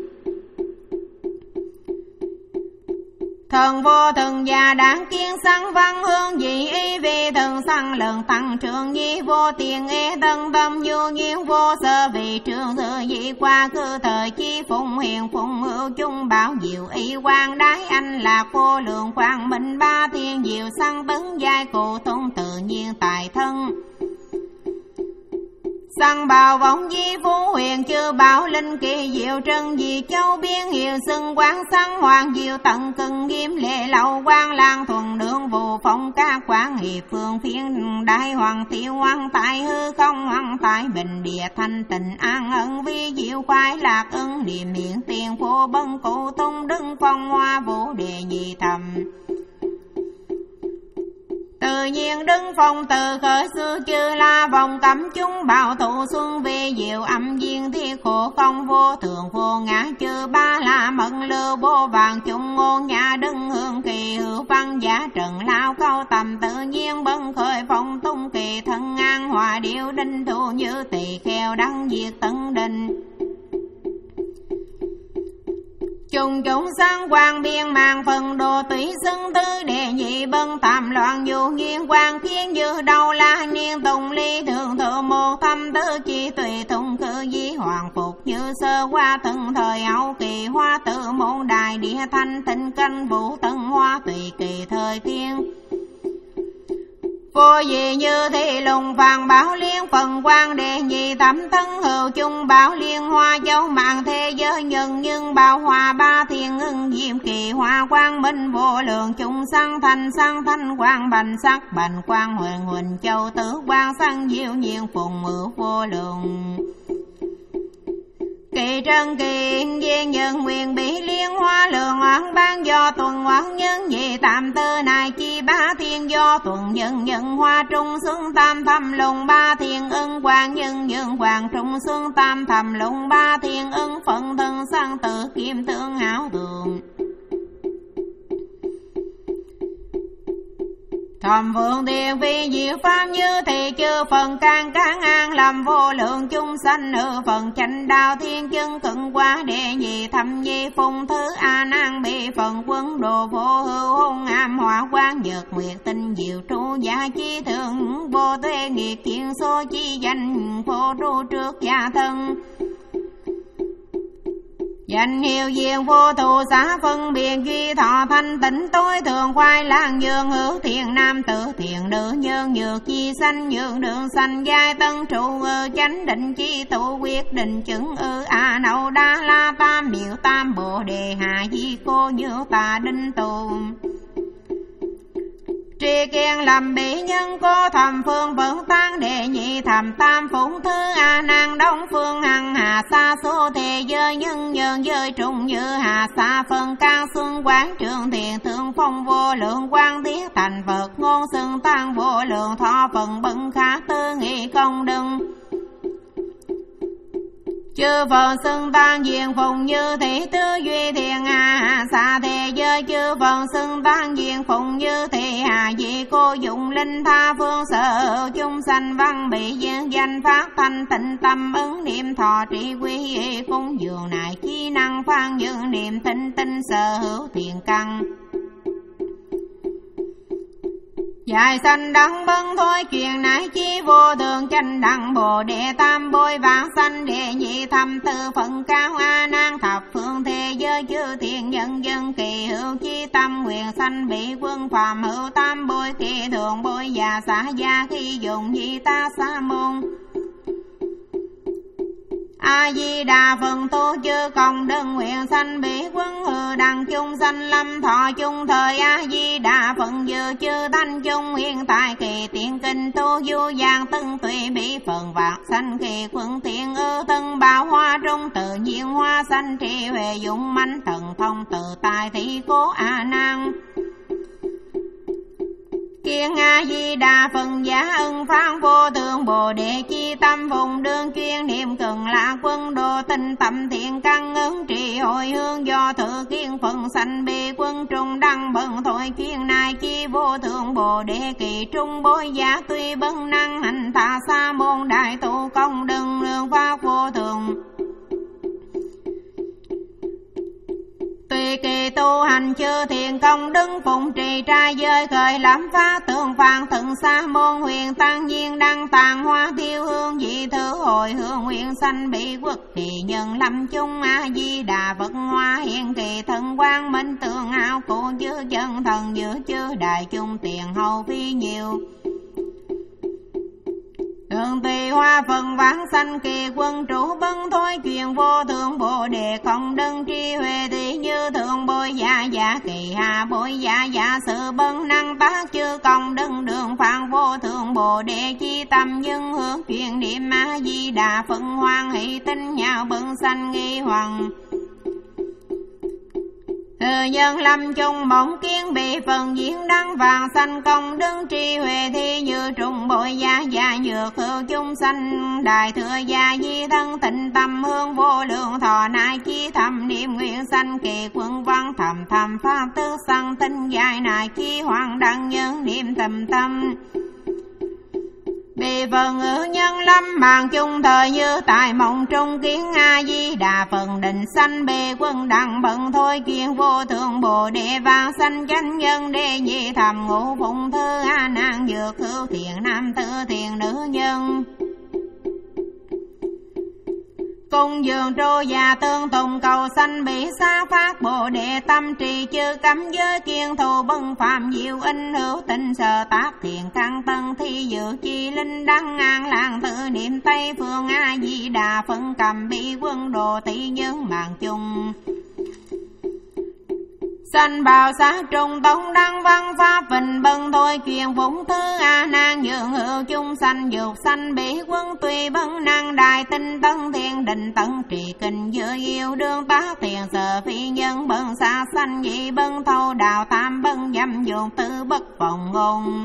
Thần vô thần già đáng kiến sang văn hương dị ý vì thần sang lần tăng trưởng nhi vô tiền ê tân tâm nhu nhiên vô sơ vì trường thừa dị qua cư thời chi phụng hiền phụng hữu chung bảo diệu ý quang đái anh lạc vô lượng quang minh ba thiên diệu sang tấn giai cụ tôn tự nhiên tại thân. Sang bào vọng di phú huyền chư bảo linh kỳ diệu trân dị châu biến hiệu xưng quán sang hoàng diệu tận cưng nghiêm lệ lậu quang lang thuần đường vụ phong ca quán hiệp phương phiên đại hoàng tiêu hoàng tại hư không hoàng tại bình địa thanh tịnh an ân vi diệu khoái lạc ưng niệm miệng tiền phô bân cụ tung đứng phong hoa vũ đề nhị thầm. Tự nhiên đứng phong từ khởi xưa chư la vòng cấm chúng bảo thủ xuân vi diệu âm viên thiết khổ không vô thường vô ngã chư ba la mận lưu vô vàng chúng ngôn nhà đứng hương kỳ hữu văn giả trần lao câu tầm tự nhiên bân khởi phong tung kỳ thân an hòa điệu đinh thu như tỳ kheo đăng diệt tấn đình. Trùng chúng sang quang biên mạng phần đồ tùy xưng tư đệ nhị bân tạm loạn dù nghiên quang khiến dư đầu la niên tùng ly thường thượng một thâm tư chi tùy tùng cư di hoàng phục như sơ qua từng thời hậu kỳ hoa tự môn đài địa thanh tinh canh vũ tân hoa tùy kỳ thời thiên. Vô gì như thị lùng vàng bảo liên phần quang đệ nhị thẩm thân hữu chung bảo liên hoa dấu mạng thế giới nhân nhưng bảo hòa ba thiên ngưng diệm kỳ hoa quang minh vô lượng chung sang thành sang thanh quang bành sắc bành quang huỳnh huỳnh châu tử quang sang diệu nhiên phùng hữu vô lượng. Kỳ trân kỳ viên nhân nguyện bị liên hoa lượng oán ban do tuần oán nhân dị tạm tư này chi ba thiên do tuần nhân nhân hoa trung xuân tam thầm lùng ba thiên ưng quang nhân nhân quang trung xuân tam thầm lùng ba thiên ưng phận thân sang tự kim tương hảo tường. Thầm vượng tiền vi diệu pháp như thị chư phần can cán an làm vô lượng chung sanh nữ phần chánh đạo thiên chân cận qua đệ nhị thâm nhi phùng thứ a nan bị phần quân đồ vô hữu hôn am hỏa quang nhật nguyệt tinh diệu tru gia chi thường vô tuệ nghiệt thiên số chi danh vô tru trước gia thân. Danh hiệu diện vô thù xã phân biệt duy thọ thanh tịnh tối thường khoai lang dương hữu thiện nam tử thiện nữ nhân nhược chi sanh nhượng đường sanh giai tân trụ ư chánh định chi tụ quyết định chứng ư a nậu đa la tam miệu tam bồ đề hạ di cô nhược tà đinh tù. Tri kiên làm bị nhân cô thầm phương vẫn tăng đệ nhị thầm tam phụng thứ a nan đông phương hằng hà sa số thế giới nhân nhân giới trùng như hà sa phân can xuân quán trường thiền thượng phong vô lượng quang thiết thành Phật ngôn xưng tăng vô lượng thọ phần bận khá tư nghị công đừng. Chư Phật xưng tăng diện phụng như thị tứ duy thiền hà xa thế giới chư Phật xưng tăng diện phụng như thị hà dị cô dụng linh tha phương sở chung sanh văn bị dân danh phát thanh tịnh tâm ứng niệm thọ trị quy cung dường này chi năng phan dương niệm tinh tinh sở hữu thiền căn. Dài sanh đăng bân thôi chuyện nãy chi vô thường chánh đẳng bồ đề tam bối vãng sanh đệ nhị thâm tư phận cao a nan thập phương thế giới chư thiên nhân dân kỳ hữu chi tâm nguyện sanh bị quân phàm hữu tam bối kỳ thường bối già xã gia khi dùng di ta sa môn. A Di Đà Phật tu chư công đức nguyện sanh bị quân hư đăng chung sanh lâm thọ chung thời. A Di Đà Phật dự chư thanh chung hiện tại kỳ tiện kinh tu du giang tân tùy bị phần vạc sanh kỳ quân tiện ư tân bảo hoa trung tự nhiên hoa sanh tri huệ dụng mãnh thần thông tự tại thị cố a nan. Kiên A Di Đà Phật giả ưng phán vô thượng bồ đề chi tâm vùng đương chuyên niệm cần là quân đồ tinh tâm thiện căn ứng trì hồi hương do thử kiên phần sanh bi quân trung đăng bần thôi chuyên này chi vô thượng bồ đề kỳ trung bối giả tuy bân năng hành tha sa môn đại tu công đừng lương pháp vô thượng. Tùy kỳ tu hành chư thiền công đứng phụng trì trai giới khởi lắm phá tượng phạn thận sa môn huyền tăng nhiên đăng tàn hoa tiêu hương dị thứ hồi hương nguyện sanh bị quốc kỳ nhân lâm chung. A Di Đà Phật hoa hiện kỳ thần quang minh tường áo cụ chư chân thần giữa chư đại chung tiền hầu phi nhiều. Đường tùy hoa phần vãng sanh kỳ quân chủ bấn thôi chuyện vô thượng bồ đề không đừng tri huệ thì như thượng bối giả giả kỳ hạ bối giả giả sự bấn năng tác chư công đừng đường phạn vô thượng bồ đề chi tâm nhân hướng chuyện niệm A Di Đà Phật hoan hỷ tinh nhạo bấn sanh nghi hoàng. Từ nhân lâm chung bổng kiến bị phần diễn đăng vàng sanh công đứng tri huệ thi như trùng bội gia gia nhược hữu chung sanh đại thừa gia di thân tịnh tâm hương vô lượng thọ nại chi thầm niệm nguyện sanh kỳ quân văn thầm thầm pháp tứ sanh tinh dài nại chi hoàng đăng nhân niệm tầm tâm. Bị phần ngữ nhân lâm màn chung thời như tại mộng trung kiến A Di Đà Phật định sanh bề quân đặng bận thôi chuyện vô thượng bồ đề vang sanh chánh nhân đề nhị thầm ngũ phụng thư a nan dược hữu thiện nam tử thiện nữ nhân. Cung dường trô già tương tùng cầu sanh bị xa phát bồ đề tâm trì chư cấm giới kiên thù bân phạm diệu in hữu tinh sở tác thiện căn tân thi dự chi linh đăng an làng tự niệm Tây phương A Di Đà Phật cầm bị quân đồ tỷ nhân mạng chung. Sanh bào xá trung tông đăng văn pháp vinh bân thôi chuyện phụng thứ a nan dường hữu chung sanh dục sanh bị quân tùy bân năng đại tinh tân thiên định tận trì kinh giữa yêu đương tác thiền sở phi nhân bân xa sanh dị bân thâu đạo tam bân dâm dụng tư bất vọng ngôn.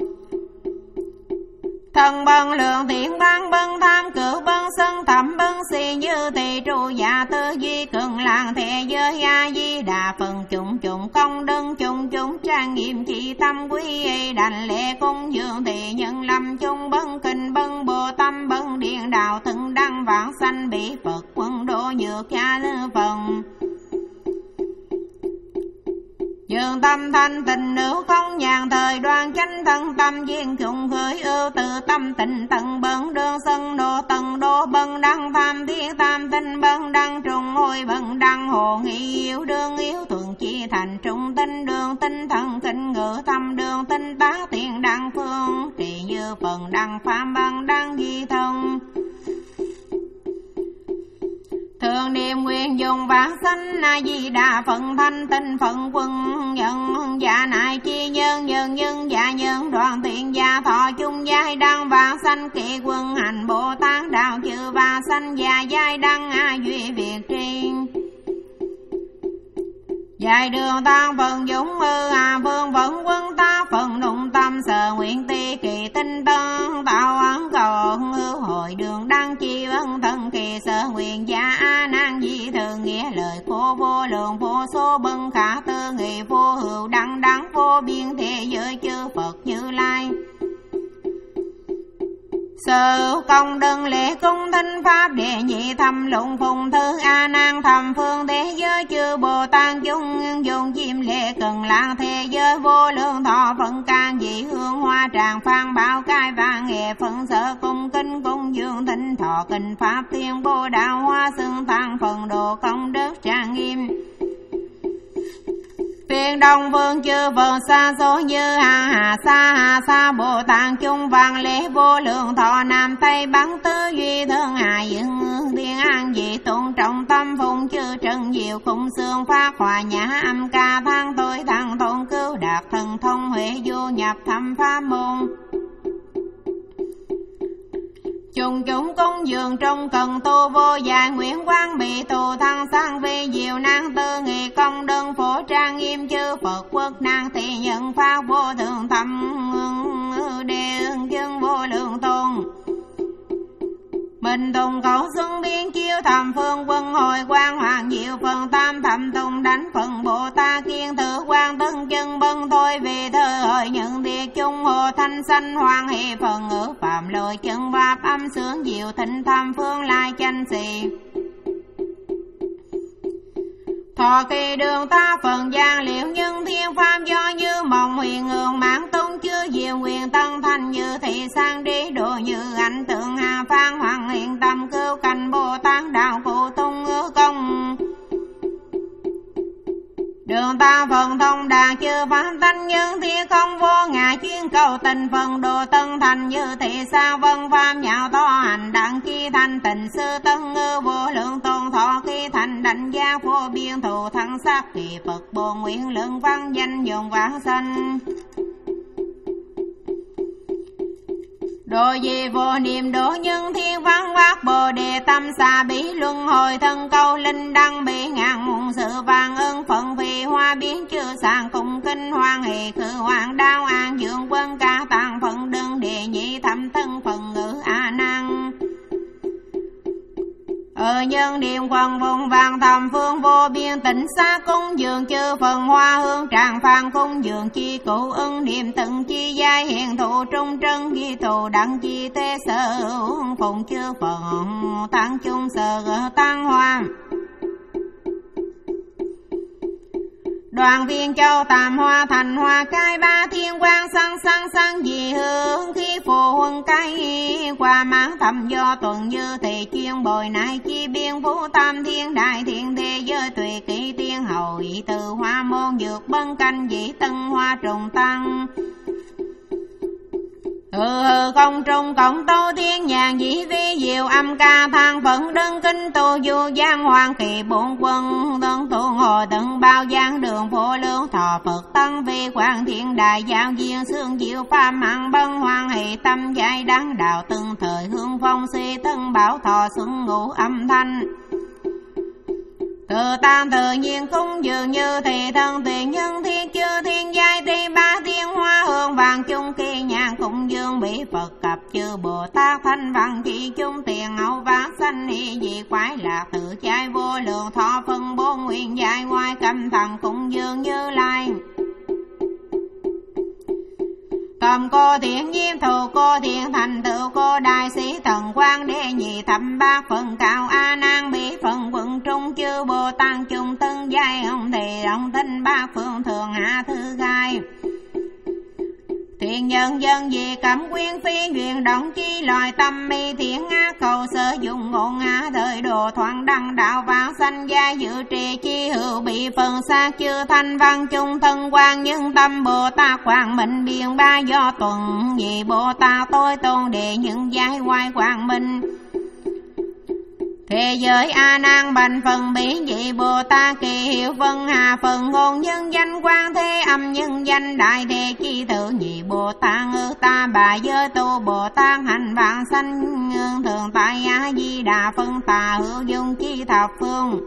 Thần bần lượng thiện ban bân tham cử bân sân thẩm bân si như thị trụ giả tư duy cường làng thế giới A Di Đà Phật chúng chúng công đơn chúng chúng trang nghiêm chỉ tâm quý y đành lệ cung dường thị nhân lâm chung bân kinh bân bồ tâm bân điện đạo từng đăng vãng sanh bị Phật quân đô nhược cha lư phần. Dương tâm thanh tịnh nữ không nhàn thời đoan chánh thân tâm viên trùng khởi ưu tự tâm tịnh tận bần đương sân đô tận đô bần đăng tham thiên tam tinh bần đăng trùng hồi bần đăng hồ nghị yếu đương yếu thuận chi thành trung tinh đường tinh thần kinh ngữ thâm đường tinh tá tiền đăng phương trì như phần đăng phạm bần đăng di thân. Thường niệm nguyện dùng vãng sanh A Di Đà Phật thanh tinh Phật quân nhân giả nại chi nhân nhân nhân giả nhân đoàn thiện gia thọ chung giai đăng vãng sanh kỳ quân hành Bồ Tát đạo chư và sanh gia giai đăng A duy việt tri. Dài đường tăng phần dũng ư à phương vận quân ta phần nụng tâm sở nguyện ti kỳ tinh tân tạo ấn cầu hữu hội đường đăng chi ân thân kỳ sở nguyện gia a nan di thường nghĩa lời cô vô lượng vô số bân khả tư nghị vô hữu đăng đăng vô biên thế giới chư Phật Như Lai. Sự công đừng lễ cung thính pháp đệ nhị thâm lụng phùng thứ A Nan thầm phương thế giới chư Bồ Tát chúng dùng chim lễ cần lang thế giới vô lượng thọ phận can dị hương hoa tràng phan bảo cai vàng nghệ phận sở cung kinh cung dương thính thọ kinh pháp thiên bồ đạo hoa xưng tăng phần độ công đức trang nghiêm. Phiên đông phương chư Phật xa số như hà hà sa hà sa Bồ Tát chung vàng lễ vô lượng thọ nam tây bắc tứ duy thân hà dựng thiên an dị tôn trọng tâm phụng chư trần diệu khung xương phát hòa nhã âm ca thang tối thăng tôn cứu đạt thần thông huệ vô nhập thâm pháp môn. Chúng chúng cung dường trong cần tu vô dài nguyện quang bị tù thăng sang vi diệu năng tư nghị công đơn phổ trang nghiêm chư Phật quốc năng thị nhận pháp vô thượng thâm đề chân vô lượng tôn. Bình tùng khẩu xuân biên chiêu thầm phương quân hồi quang hoàng diệu phần tam thầm tùng đánh phần Bồ Tát kiên thử quan tân chân bân thôi vì thơ hội nhận tiệt chung hồ thanh sanh hoàng hệ phần ngữ phạm lôi chân váp âm sướng diệu thịnh thầm phương lai chanh xì. Thọ kỳ đường ta phần gian liệu nhân thiên pháp do như mộng huyền ngường mãn tung chứa diệu quyền tân thanh như thị sang đi độ như ảnh tượng hà phan hoàng hiện tâm cứu canh Bồ Tát đạo cụ tung ngữ công. Đường ta phần thông đà chư pháp tánh nhân thiên không vô ngại chuyên cầu tình phần đồ tân thành như thị sao vân pháp nhạo to hành đặng chi thành tình sư tân ngư vô lượng tôn thọ khi thành đánh giá phổ biên thù thắng sắc kỳ Phật bồ nguyện lượng văn danh dùng vãng sanh. Đồ gì vô niệm đổ nhân thiên văn vác bồ đề tâm xa bí luân hồi thân câu linh đăng bị ngàn muôn sự vàng ơn phận vì hoa biến chưa sàng cùng kinh hoan hỷ khử hoàng đao an dưỡng quân ca tàng phận đơn địa nhị thâm thân phần ngữ A Nan. Ở nhân niệm quần vùng vàng thầm phương vô biên tịnh xa cung dường chư phần hoa hương tràng phan cung dường chi cụ ưng niệm từng chi giai hiện thụ trung trân ghi thù đặng chi tế sở phụng chư phần tăng chung sở gỡ tăng hoa. Đoàn viên châu tam hoa thành hoa cai ba thiên quang sang sang sang dị hương khi phù huân cai qua mãn thầm do tuần như thị chuyên bồi nại chi biên vũ tam thiên đại thiên thế giới tùy kỷ tiên hầu ý từ hoa môn dược bân canh dị tân hoa trùng tăng. Hừ hừ không trung cộng tâu thiên nhàn dĩ vi diệu âm ca thang phận đơn kinh tu du giang hoàng kỳ bổn quân tân tu hồ tận bao giang đường phổ lương thọ Phật tăng vi quang thiên đại giao duyên xương diệu pháp mạng bân hoàng hỷ tâm giải đắng đạo từng thời hương phong si tân bảo thọ xuân ngũ âm thanh. Từ tam tự nhiên cung dường như thị thân tiền nhân thiên chư thiên giai ti ba thiên hoa hương vàng chung kỳ nhàn cung dương bị Phật cập chư Bồ Tát thanh văn chỉ chung tiền hậu vãng sanh hy dị quái lạc tự trai vô lượng thọ phân bốn nguyện giải ngoài cầm thần cung dương Như Lai. Cầm cô thiện diêm thù cô thiện thành tựu cô đại sĩ thần quang đệ nhị thập bát phần cao A Nan bị phần quận trung chư Bồ Tát chung tân giai ông thì ông tinh bát phương thường hạ thư gai. Thiện nhân dân vì cẩm quyên phi duyên động chi loài tâm mi thiện ngã cầu sở dụng ngộ ngã thời độ thoáng đăng đạo vãng sanh gia dự trì chi hữu bị phần xa chư thanh văn chung thân quan nhân tâm Bồ Tát quang minh biên ba do tuần vì Bồ Tát tôi tôn đệ những giai hoài quang minh. Thế giới A Nan bành phần bỉ dị Bồ Tát kỳ hiệu phân hà phần ngôn nhân danh quan thế âm nhân danh đại thế chi tự nhị Bồ Tát ngư ta bà giới tu Bồ Tát hành vạn sanh thường tại A Di Đà phân tà hữu dung chi thập phương.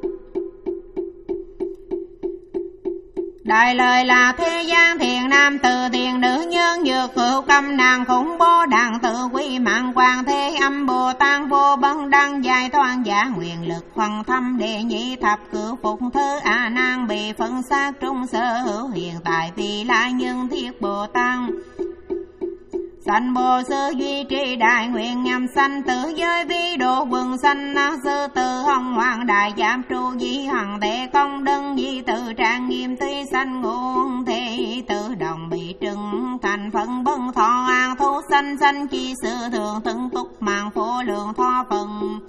Đại lời là thế gian thiền nam từ thiền nữ nhân dược hữu câm nàng khủng bố đặng tự quy mạng quan thế âm Bồ Tát vô bân đăng giải thoát giả nguyện lực hoàng thâm đệ nhị thập cửu phục thứ A Nan bị phân xác trung sở hữu hiện tại vì là nhân thiết Bồ Tát. Sanh Bồ Sư duy trì đại nguyện nhằm sanh tử giới vi độ quần sanh sư tử hồng hoàng đại giám tru di hằng thế công đấng di tự trang nghiêm tuy sanh nguồn thế tự đồng bị trừng thành phận bân thọ an thú sanh sanh chi sự thường từng túc mạng phổ lượng thọ phần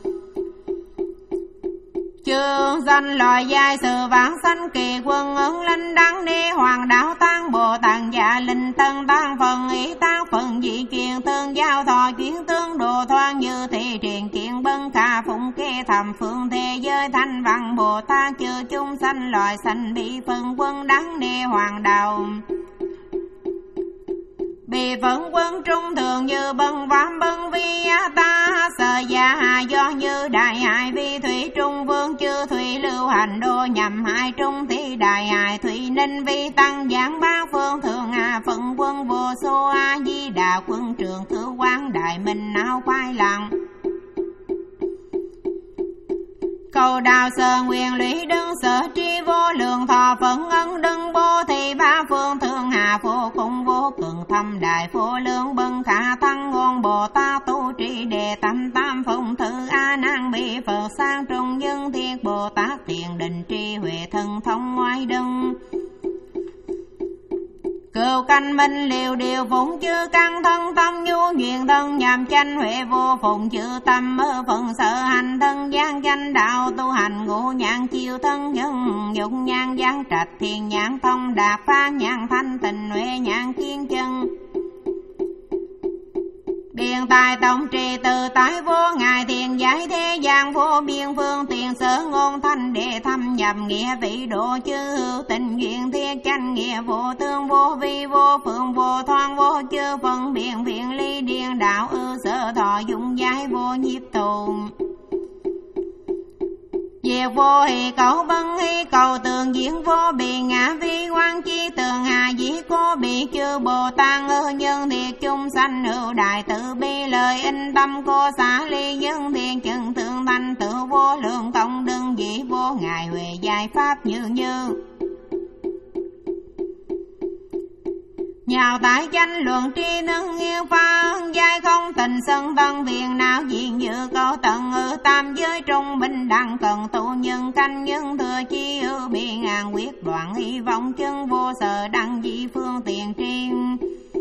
chương danh loài giai sự vãng sanh kỳ quân ứng linh đăng ni hoàng đạo tăng bồ tát giả linh tân tăng phần ý tăng phần dị truyền tương giao thọ chuyển tương đồ thoáng như thị truyền kiện bân khả phụng kê thầm phương thế giới thanh văn bồ tát chư chúng sanh loài sanh bị phân quân đăng ni hoàng đạo bị phận quân trung thường như bân phạm bân vi ta sợ gia do như đại hại vi thủy trung vương chư thủy lưu hành đô nhằm hai trung thị đại hại thủy ninh vi tăng giảng bá phương thường hà phận quân vô số a di đà quân trường thứ quán đại minh áo khoai lặng cầu đào sở nguyện lũy đương sở tri vô lượng thọ phận ân đương bố thị ba phương thường hà vô cùng vô cường thâm đại vô lượng bân khả tăng ngôn bồ tát tu trì đề tâm tam phụng thư a nan bị phật sang trung nhân thiết bồ tát tiền định tri huệ thần thông ngoại đừng cửu canh minh liều điều phụng chư căn thân tâm nhu duyên thân nhằm chánh huệ vô phụng chư tâm mơ phận sợ hành thân gian chánh đạo tu hành ngũ nhãn chiêu thân nhân dụng nhãn giáng trạch thiền nhãn thông đạt phá nhãn thanh tịnh huệ nhãn kiên chân biện tài tổng trì từ tái vô ngài thiền giải thế gian vô biên phương tiền sở ngôn thanh đệ thâm nhập nghĩa vị độ chư hữu tình duyên thiết chánh nghĩa vô tương vô vi vô phương vô thoáng vô chư phân biện viện ly điên đạo ư sở thọ dụng giải vô nhiếp tù diệt vô hỷ cầu bân hỷ cầu tường diễn vô bị ngã vi quan chi tường hà dĩ cố bị chư bồ tát ư nhân thiệt chung sanh hữu đại tự bi lời in tâm cô xả ly nhân thiện chân thượng thanh tự vô lượng công đương dĩ vô ngài huệ giải pháp như như nhào tại danh luận tri nâng nghiêu pha giai không tình sân vân viện nào diện dự câu tận ư tam giới trung bình đẳng cần tu nhân canh nhân thừa chi ư bị ngàn quyết đoạn hy vọng chân vô sợ đăng di phương tiền triên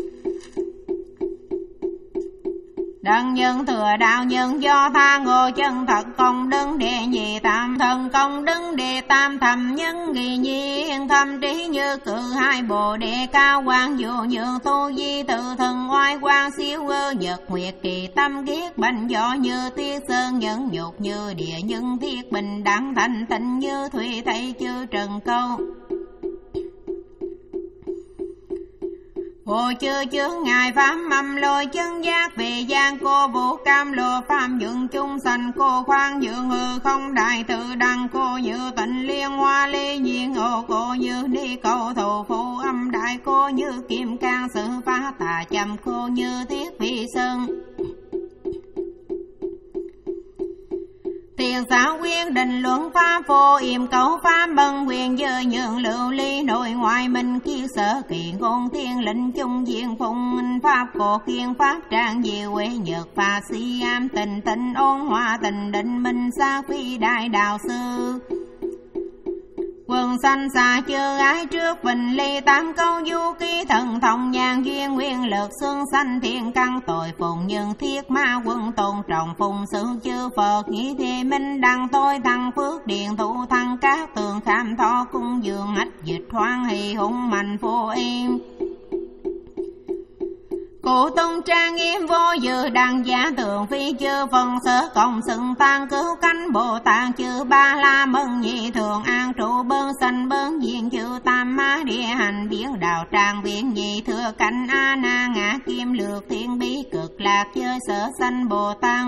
đăng nhân thừa đạo nhân do tha ngộ chân thật công đức đệ nhị tam thần công đức đệ tam thầm nhân kỳ nhiên thâm trí như cự hai bồ đề cao quang vô nhượng tu di tự thần oai quang siêu ơ nhật nguyệt kỳ tâm kiết bành võ như tiết sơn nhẫn nhục như địa nhân thiết bình đẳng thành tịnh như thủy thầy chư trần câu vô chư chướng ngài pháp mầm lôi chân giác về gian cô vũ cam lô phạm dựng chung sanh cô khoan dưỡng hư không đại tự đăng cô như tịnh liên hoa ly nhiên hộ cô như đi cầu thù phụ âm đại cô như kim can sự phá tà chầm cô như thiết vị sơn tiền xảo quyên định luận pháp phô yểm cầu pháp bần quyền dơ nhượng lưu ly nội ngoại minh kiết sở kỳ ngôn thiên lĩnh chung diện phụng minh pháp cổ kiên pháp trang diệu huệ nhật phà si am tình tình ôn hòa tình định minh xa phi đại đạo sư quần sanh xa chư ái trước bình ly tam câu du ký thần thông nhàn duyên nguyên lực xương sanh thiên căn tội phùng nhân thiết ma quân tôn trọng phùng sự chư Phật nghĩ thế minh đăng tôi thăng phước điện thủ thăng các tường kham thọ cung dường hách dịch hoang hỷ hùng mạnh phô yên cụ tung trang nghiêm vô dự đăng giá tượng phi chư phần sở cộng xưng tăng cứu cánh Bồ Tát chư ba la mân nhị thường an trụ bơn sanh bơn diện chư tam ma địa hành biến đạo tràng viện nhị thừa cảnh a na ngã kim lược thiên bí cực lạc chơi sở sanh Bồ Tát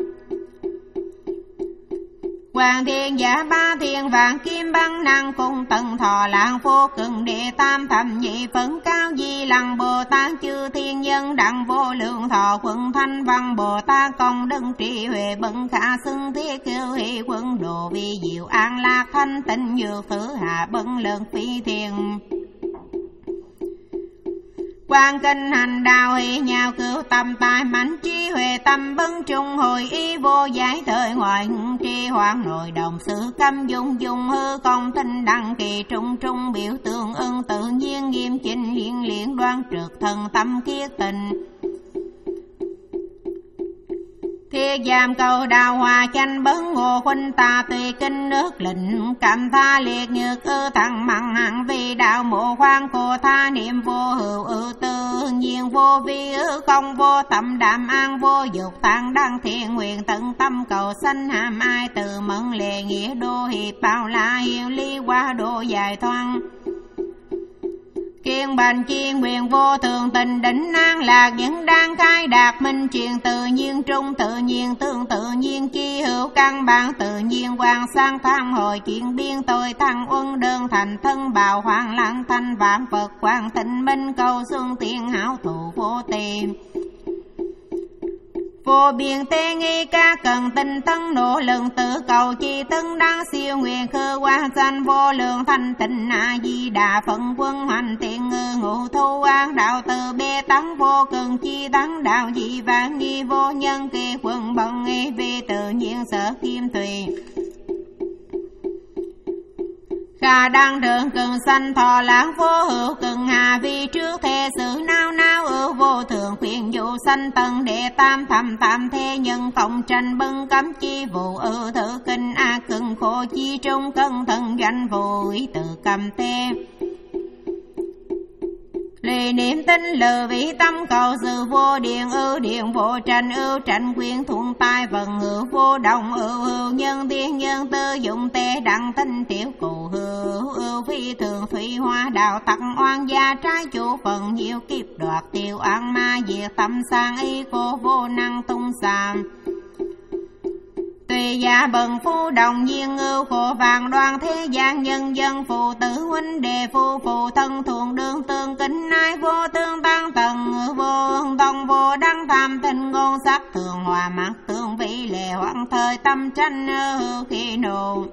Hoàng thiên giả ba thiên vạn kim băng năng cung tận thọ lạng vô cường đệ tam thầm nhị phấn cao di lăng Bồ Tát chư thiên nhân đặng vô lượng thọ quận thanh văn Bồ Tát công đức trị huệ bận khả xưng thiết kêu hỷ quân đồ vi diệu an lạc thanh tịnh dược thử hạ bận lực phi thiền Quan kinh hành đạo hỷ nhào cứu tâm tài mạnh trí huệ tâm bấn trung hồi ý vô giải thời ngoại tri hoạn nội đồng sự cấm dung dung hư công tinh đăng kỳ trung trung biểu tượng ưng tự nhiên nghiêm chỉnh liên liên đoan trực thần tâm kiết tình. Thiết giam cầu đào hòa chanh bấn ngô huynh ta tùy kinh nước lĩnh cảm tha liệt nhược ư thằng mặn hẳn vì đạo mộ khoan cô tha niệm vô hữu ư tự nhiên vô vi ư không vô tâm đạm an vô dục tăng đăng thiện nguyện tận tâm cầu sanh hàm ai từ mẫn lệ nghĩa đô hiệp bao la hiền ly qua độ dài thoáng. Kiên bành chi nguyện vô thường tình đỉnh an lạc những đang khai đạt minh truyền tự nhiên trung tự nhiên tương tự nhiên chi hữu căn bản tự nhiên quan sang tham hồi chuyện biên tội thăng uân đơn thành thân bào hoàng lãng thanh vạn Phật quang tịnh minh cầu xuân tiên hảo thụ vô tìm. Vô biên tê nghi ca cần tinh tấn nỗ lực tự cầu chi tấn đáng siêu nguyện khư quan sanh vô lượng thanh tịnh a di đà phận quân hành tiện ngư ngụ thu an đạo từ bê tấn vô cường chi tấn đạo dị vạn nghi vô nhân kỳ quân bận nghi vi tự nhiên sở kim tùy. Khả đăng đường cường sanh thọ lãng vô hữu cường hà vi trước thế sự nao nao ưu vô thường khuyên dụ sanh tầng đệ tam thầm tam thế nhân cộng tranh bưng cấm chi vụ ưu thử kinh a cường khổ chi trung cân thần danh vụ ý tự cầm tê. Lì niệm tinh lừ vĩ tâm cầu sự vô điện ưu điện vô tranh ưu tranh quyên thuận tai vận hữu vô đồng ưu hữu nhân tiên nhân tư dụng tê đặng tinh tiểu cụ hữu ưu phi thường thủy hoa đạo tặng oan gia trái chủ phần nhiều kiếp đoạt tiêu an ma diệt tâm sang y cô vô năng tung xàm. Tùy gia bần phu đồng nhiên ưu khổ vàng đoan thế gian nhân dân phụ tử huynh đệ phu phụ thân thuận đương tương kính ai vô tương tăng tầng vô tông vô đăng tham tình ngôn sắc thường hòa mặt tương vị lệ hoạn thời tâm tranh hư khi nộ.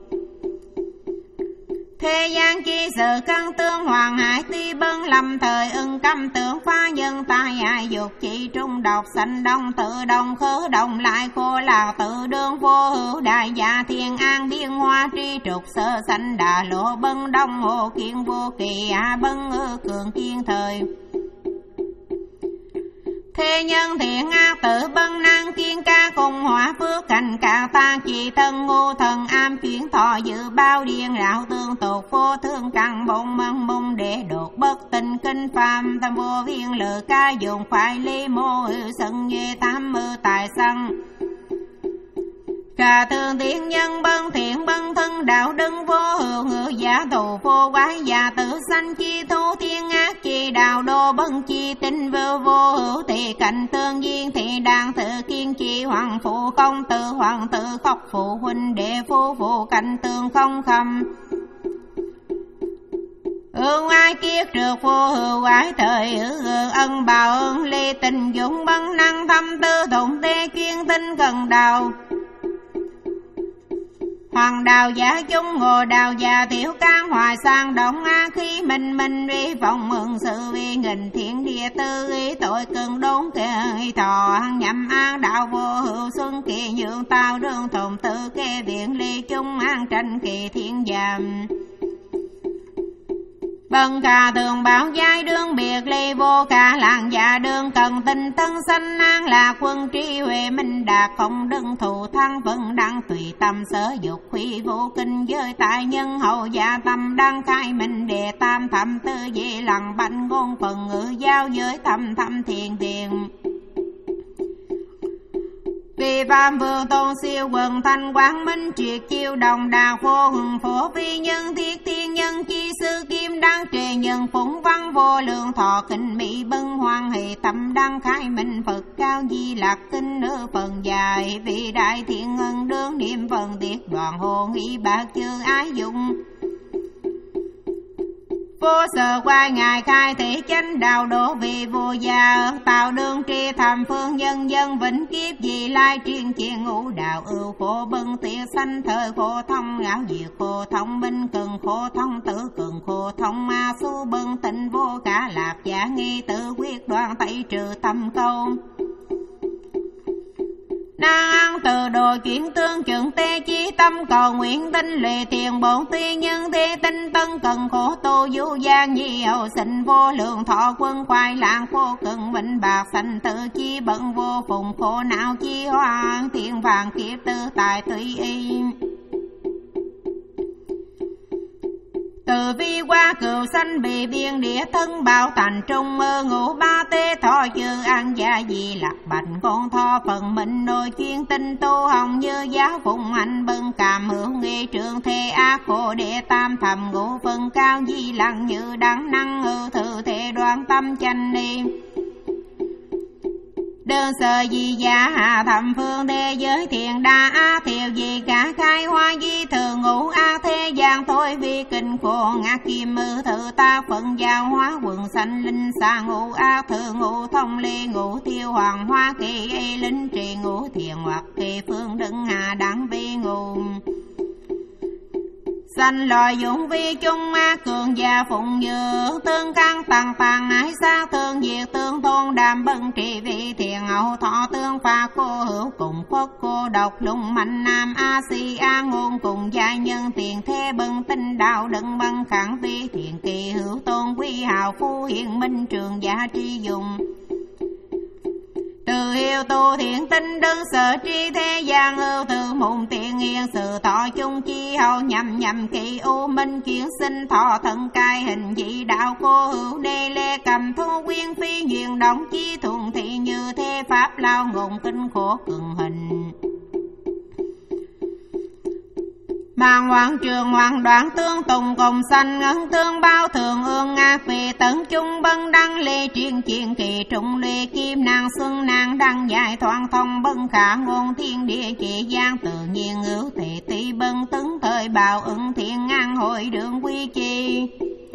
Thế gian chi sự căn tương hoàng hải ti bân lâm thời ưng căm tưởng phá nhân tai ai dục chỉ trung độc sanh đông tự đồng khứ đồng lại khô lạc tự đương vô hữu đại gia thiên an biên hoa tri trục sơ sanh đà lộ bân đông hồ kiên vô kỳ a bân ư cường kiên thời. Thế nhân thiện ác tự bân năng kiên ca cùng hỏa phước cảnh cả ta chỉ thân ngô thần am chuyển thọ dự bao điên rạo tương tột vô thương căn bụng mân mông để đột bất tình kinh phàm tâm vô viên lự ca dùng phải ly mô ư sân về tám mư tài sân. Cả thường tiện nhân bân thiện bân thân đạo đức vô hữu ngự giả thù vô quái giả tử sanh chi thu thiên ác chi đạo đô bân chi tinh vô vô hữu thị cảnh tương duyên thị đàn tự kiên chi hoàng phụ công tử hoàng tử khóc phụ huynh đệ phu phụ cảnh tương không khâm. Ương ai kiết trượt vô hữu ái thời ư ân bào ơn ly tình dũng bân năng thâm tư tụng tê chuyên tinh cần đạo. Hoàng đào giả chúng ngô đào già tiểu can hoài sang động a khi mình mình vi vọng mừng sự vi nghìn thiện địa tư ý tội cường đốn kê thọ nhậm an đạo vô hữu xuân kỳ nhượng tao đương thùng tự kê viện ly chung an tranh kỳ thiên giảm. Bần khả thường bảo giai đương biệt ly vô khả làng dạ đương cần tinh tân sanh an là quân trí huệ minh đạt không đừng thù thăng vân đăng tùy tâm sở dục khuy vô kinh giới tại nhân hậu dạ tâm đăng khai minh đệ tam thầm tư dị lặng bánh ngôn phần ngữ giao giới thầm thầm thiền thiền. Vì phạm vương tôn siêu quần thanh quang minh triệt chiêu đồng đà vô hừng phổ vi nhân thiết thiên nhân chi sư kim đăng trề nhân phụng văn vô lượng thọ kinh mỹ bân hoan hỷ tâm đăng khai minh Phật cao di lạc kinh nữ phần dài vì đại thiện ngân đương niệm phần tiết đoàn hồn ý bạc chư ái dụng. Vô sở quay ngài khai thị chánh đạo đổ vì vua già tạo đường tri thầm phương dân dân vĩnh kiếp vì lai triền chiên ngũ đạo ưu khổ bưng tiệt sanh thời khổ thông ngạo diệt khổ thông binh cường khổ thông tử cường khổ thông ma su bưng tịnh vô cả lạp giả nghi tự quyết đoan tẩy trừ tâm câu năng ăn từ đồ chuyển tương trưởng tê chí tâm cầu nguyện tinh lệ tiền bổn tuy nhân thế tinh tân cần khổ tu du gian nhi hậu sinh vô lượng thọ quân quay lạng khô cần bệnh bạc sanh tự chi bận vô phùng khổ não chi hoang tiền vàng kiếp tư tài tùy y từ vi qua cửu sanh bị biên địa thân bảo thành trung mơ ngũ ba tê thọ chư an gia di lạc bạch con tho phần mình nôi chuyên tinh tu hồng như giáo phụng anh bưng cảm hữu nghi trường thế ác khổ đệ tam thầm ngũ phân cao di lặng như đắng năng hư thử thế đoan tâm chanh ni đơn sơ di giả hạ thầm phương đê giới thiện đa á thiệu gì cả khai hoa di thường ngũ á thế gian thôi vi kinh khổ ngã kim mư thử ta phận giao hóa quần sanh linh xa ngũ á thử ngũ thông ly ngũ tiêu hoàng hoa kỳ y linh trì ngũ thiện hoặc kỳ phương đựng hà đẳng vi ngũ sanh loài dũng vi chung ma cường gia phụng dược tương căn tầng tầng ái xa thương diệt tương thôn đàm bân trị vị thiện hậu thọ tương pha cô hữu cùng phất cô độc lùng mạnh nam a si a ngôn cùng gia nhân tiền thế bân tinh đạo đựng bân khẳng vi thiện kỳ hữu tôn quý hào phu hiện minh trường gia tri dùng từ hiệu tu thiện tinh đơn sở tri thế gian ưu từ mùng tiện yên sự thọ chung chi hậu nhằm nhằm kỳ u minh kiến sinh thọ thân cai hình dị đạo cô hữu đê lê cầm thu quyên phi duyên động chi thuận thị như thế pháp lao ngôn kinh khổ cường hình Mạng hoàng trường hoàng đoạn tương tùng cùng sanh ấn tương bao thường ương ngạc vì tấn chung bân đăng lê triền chiên kỳ trung lê kim nàng xuân nàng đăng dài thoáng thông bân khả ngôn thiên địa chỉ gian tự nhiên ưu thị tỷ bân tứng thời bào ứng thiên ngang hội đường quy chi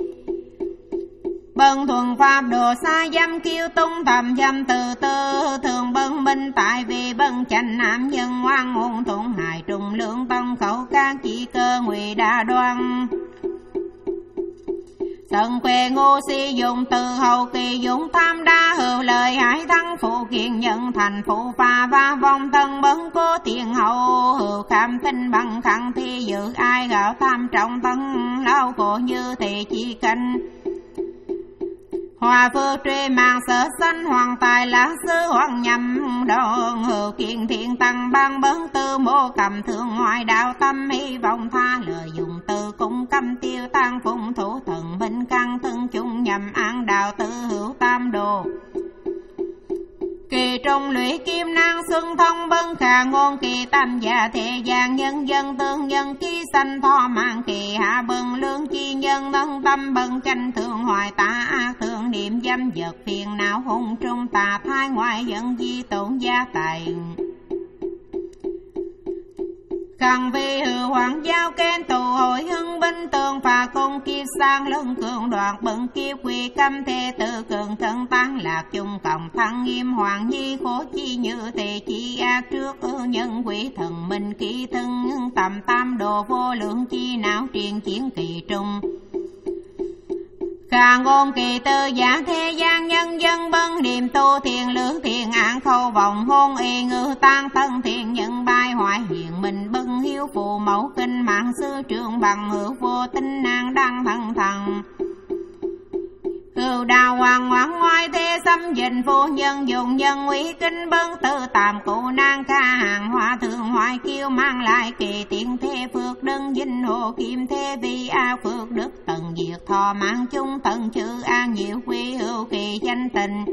bân thuần pháp đồ xa dâm kiêu tung thầm dâm từ tư thường bân minh tại vì bân chánh nam nhân ngoan ngôn thuận hài trùng lượng tông khẩu các chỉ cơ ngụy đa đoan Sân quê ngô si dùng từ hậu kỳ dùng tham đa hữu lời hải thắng phụ kiện nhận thành phụ pha va vong thân bấn cố tiền hậu hữu khám tinh bằng khẳng thi dự ai gạo tham trọng thân lao khổ như thị chỉ canh Hòa phước truy mạng sở sanh hoàng tài lá sứ hoàng nhầm đồn hữu kiện thiện tăng ban bấn tư mô cầm thương ngoại đạo tâm hy vọng tha lời dùng từ cung câm tiêu tan phụng thủ thần minh căn thân chung nhầm an đạo tự hữu tam đồ Kỳ trung lũy kim năng xuân thông bân khả ngôn kỳ tam giả thế gian nhân dân tương nhân ký sanh thọ mạng kỳ hạ bân lương chi nhân nâng tâm bân tranh thường hoài tà ác thường niệm dâm vật phiền não hung trung tà thai ngoại dân di tổn gia tài Khăn vi hữu hoàng giao khen tù hội hưng binh tường phà công kiếp sang lưng cường đoạn bận kiếp quy căm thế tự cường thân tăng lạc chung cộng thăng nghiêm hoàng nhi khổ chi như thế chi ác trước ư nhân quỷ thần minh kỹ thân tầm tam đồ vô lượng chi não triền chiến kỳ trung Khả ngôn kỳ tư giả thế gian nhân dân bân niệm tu thiền lưỡng thiền án khâu vọng hôn y ngư tan tân thiền nhân bài hoại hiện mình bân hiếu phù mẫu kinh mạng sư trường bằng hữu vô tinh nàng đăng thần thần Cửu đào hoàng ngoan ngoại thế xâm dình phu nhân dùng nhân uy kinh bân tự tạm cụ nàng ca hàng hoa thường hoài kiêu mang lại kỳ tiện thế phước đơn dinh hồ kim thế vi a phước đức tận diệt thọ mạng chung tận chữ an nhiều quy hữu kỳ danh tình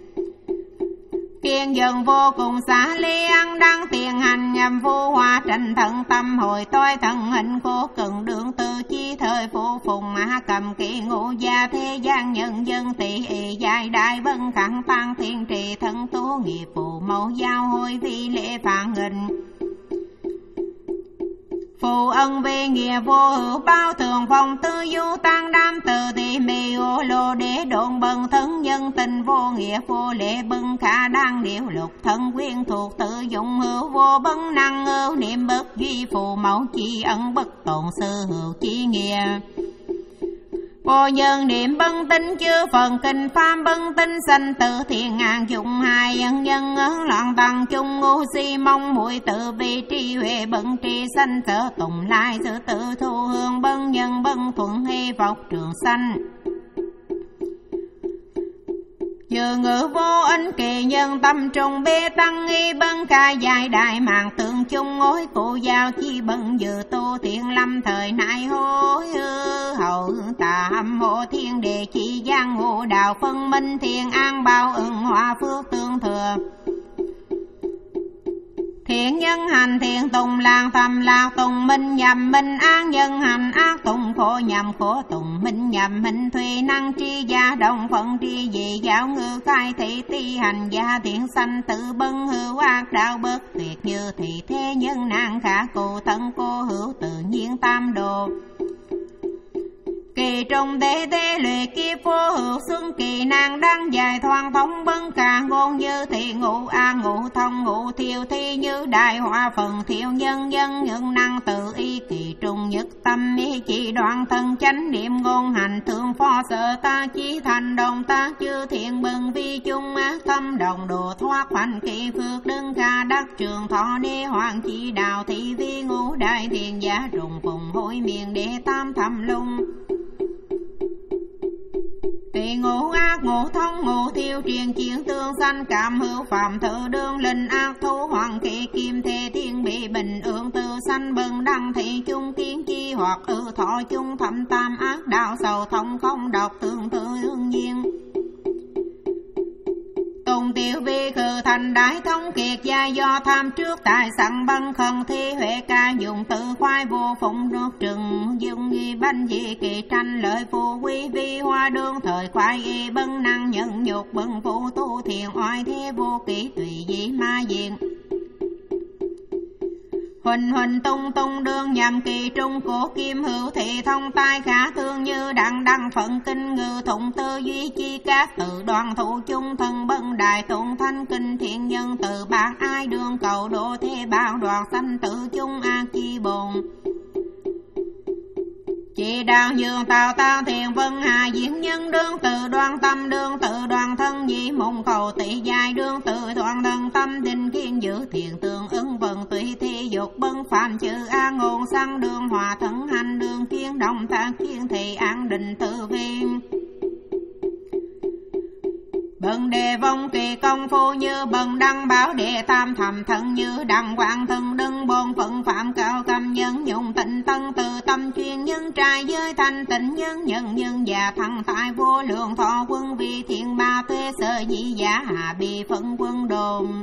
Kiên dần vô cùng xá ly ăn đăng tiền hành nhằm vô hoa tranh thận tâm hồi tôi thần hình cố cần đường từ chi thời vô phùng mà cầm kỳ ngũ gia thế gian nhân dân tỷ ị dài đại vân khẳng tăng thiên trì thân tố nghiệp phụ mẫu giao hôi vi lễ phản hình Phụ ân về nghĩa vô hữu bao thường phong tư du tăng đam từ thì mê ô lô đế độn bần thân nhân tình vô nghĩa vô lệ bưng khả đang điệu lục thân quyên thuộc tự dụng hữu vô bấn năng ưu niệm bất duy phù mẫu chi ân bất tồn sư hữu chi nghĩa. Vô nhân niệm bân tinh chư phần kinh pháp bân tinh sanh tự thiện ngàn dụng hai nhân nhân ấn loạn tăng chung ngu si mong muội tự vi tri huệ bân tri sanh sở tùng lai sự tự thu hương bân nhân bân thuận hy vọng trường sanh. Dự ngữ vô ích kỳ nhân tâm trùng bê tăng nghi bân khai dài đại mạng tượng chung ngối cụ giao chi bân dự tu thiện lâm thời nại hối hư hậu tà hâm hộ thiên đề chi giang ngộ đạo phân minh thiện an bao ưng hòa phước tương thừa. Thiện nhân hành thiện tùng làng thầm lạc tùng minh nhầm minh an nhân hành ác tùng khổ nhầm khổ tùng minh nhầm minh thùy năng tri gia đồng phận tri dị giáo ngư khai thị ti hành gia thiện sanh tự bân hữu ác đạo bất tuyệt như thị thế nhân năng khả cụ thân cô hữu tự nhiên tam đồ. Kỳ trung tế tế luyện kiếp vô hữu xuân kỳ năng đăng dài thoang thống bấn cả ngôn như thị ngũ an ngũ thông ngũ thiêu thi như đại họa phần thiêu nhân nhân nhân năng tự y kỳ trung nhất tâm ý chỉ đoạn thân chánh niệm ngôn hành thương phó sợ ta chí thành đồng ta chư thiện bần vi chung ác tâm đồng đồ thoát hoành kỳ phước đương ca đắc trường thọ đế hoàng chỉ đạo thị vi ngũ đại thiền giả trùng phùng hối miền đệ tam thầm lung. Tỳ ngũ ác ngũ thông ngũ thiêu truyền chiến tương sanh cảm hữu phạm thử đương linh ác thú hoàng kỳ kim thế thiên bị bình ương tư sanh bần đăng thị chung kiến chi hoặc ư thọ chung thẩm tam ác đạo sầu thông không độc tương tự đương nhiên. Tùng tiêu vi khử thành đại thông kiệt gia do tham trước tài sẵn băng khẩn thi huệ ca dùng tự khoai vô phụng nước trừng dung nghi banh dị kỳ tranh lợi phù quý vi hoa đương thời khoai y bân năng nhận nhục bân phụ tu thiện oai thế vô kỷ tùy dị ma diện. Huỳnh huỳnh tung tung đương nhằm kỳ trung cổ kim hữu thị thông tai khả thương như đặng đăng phận kinh ngư thụng tư duy chi các tự đoàn thủ chung thân bân đại tụng thanh kinh thiện nhân tự bạc ai đương cầu độ thế bao đoàn sanh tự chung ác chi bồn. Chỉ đạo nhường tạo tạo thiền vân hà diễn nhân đương tự đoan tâm đương tự đoàn thân dị mộng cầu tỷ dài đương tự đoàn thân tâm định kiên giữ thiền tương ứng vần tùy thi dục bân phạm chữ an ngôn sang đương hòa thân hành đương kiên động tác kiên thị an định tự viên. Bần đề vong kỳ công phu như bần đăng bảo đệ tam thầm thân như đăng quang thân đương bôn phận phạm cao cầm nhân dụng tịnh tân từ tâm chuyên nhân trai giới thanh tịnh nhân nhân nhân già thăng tại vô lượng thọ quân vi thiện ba tuế sơ dĩ giả hạ bị phận quân đồn.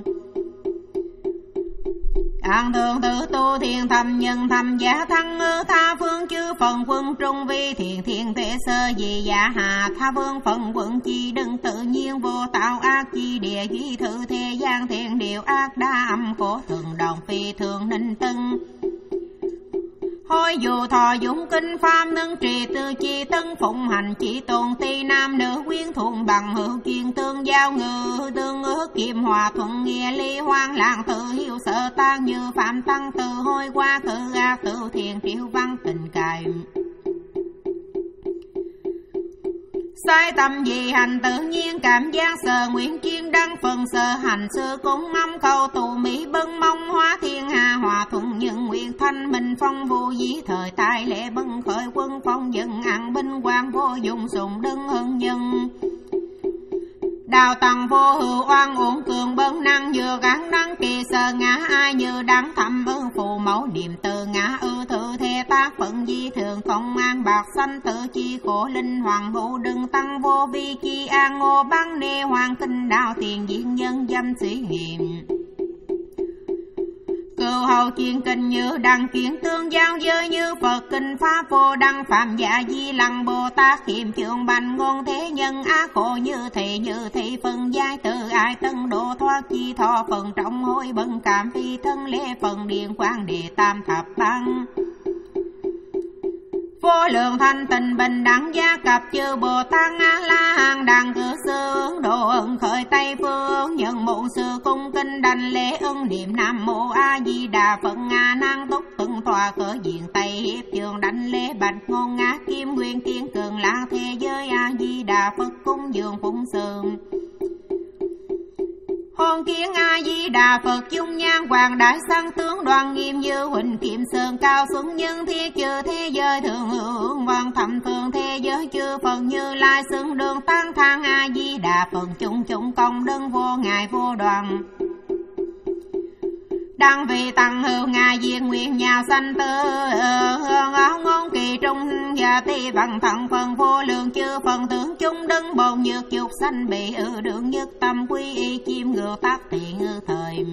An thường tự tu thiền thầm nhân thầm giả thăng ngư tha phương chư phần quân trung vi thiền thiền thế sơ dị giả hạ tha vương phần quân chi đừng tự nhiên vô tạo ác chi địa duy thử thế gian thiện điều ác đa âm khổ thường đồng phi thường ninh tân. Hối dù thọ dũng kinh pháp nâng trì tư chi tân phụng hành chỉ tôn ti nam nữ quyến thuận bằng hữu chuyên tương giao ngư tương ước kim hòa thuận nghĩa ly hoang làng tự hiếu sợ tan như phạm tăng từ hôi qua cử ác tự thiền triệu văn tình cài. Sai tâm dị hành tự nhiên cảm giác sờ nguyện chuyên đăng phần sờ hành xưa cũng mong cầu tù mỹ bân mong hóa thiên hà hòa thuận nhân nguyện thanh minh phong vô dĩ thời tài lệ bân khởi quân phong dân ăn binh quan vô dụng sùng đương hân nhân. Đào tầng vô hữu oan uổng cường bân năng vừa gắn đăng kỳ sờ ngã ai như đáng thầm ư phù mẫu niệm từ ngã ư thư thế tác phận di thường không an bạc sanh tự chi khổ linh hoàng hữu đừng tăng vô vi chi an ngô băng nê hoàng kinh đạo tiền diện nhân dâm sĩ nghiệm. Cựu hầu chuyên kinh như đăng kiến tương giao giới như Phật kinh pháp vô đăng phạm giả di lăng Bồ Tát kiệm trường bành ngôn thế nhân ác khổ như thị như thị phần giai tự ai tân độ thoát chi thọ phần trọng hối bần cảm phi thân lễ phần điện quang địa tam thập băng. Vô lượng thanh tịnh bình đẳng gia cập chư Bồ Tát A La Hán đẳng cử xướng độ ưng khởi Tây phương nhân mụ sư cung kinh đảnh lễ ưng niệm Nam Mô A Di Đà Phật. A Nan túc từng tòa cỡ diện Tây hiệp trường đảnh lễ bạch ngôn ngã kim nguyên kiên cường la thế giới A Di Đà Phật cung dường phụng sương. Hôn kiến A Di Đà Phật dung nhan hoàng đại sang tướng đoàn nghiêm như huỳnh kiệm sơn cao xuân nhân thiết chư thế giới thường hưởng văn thầm thường thế giới chư Phật Như Lai xưng đường tăng thang A Di Đà Phật chung chung công đơn vô ngài vô đoàn. Đăng vì tăng hữu ngài diện nguyện nhà sanh tư áo ngôn kỳ trung và ti văn thận phần vô lượng chư phần tướng chung đứng bồn nhược dục sanh bị ư đường nhất tâm quy y chim ngựa tác thiện ư thời.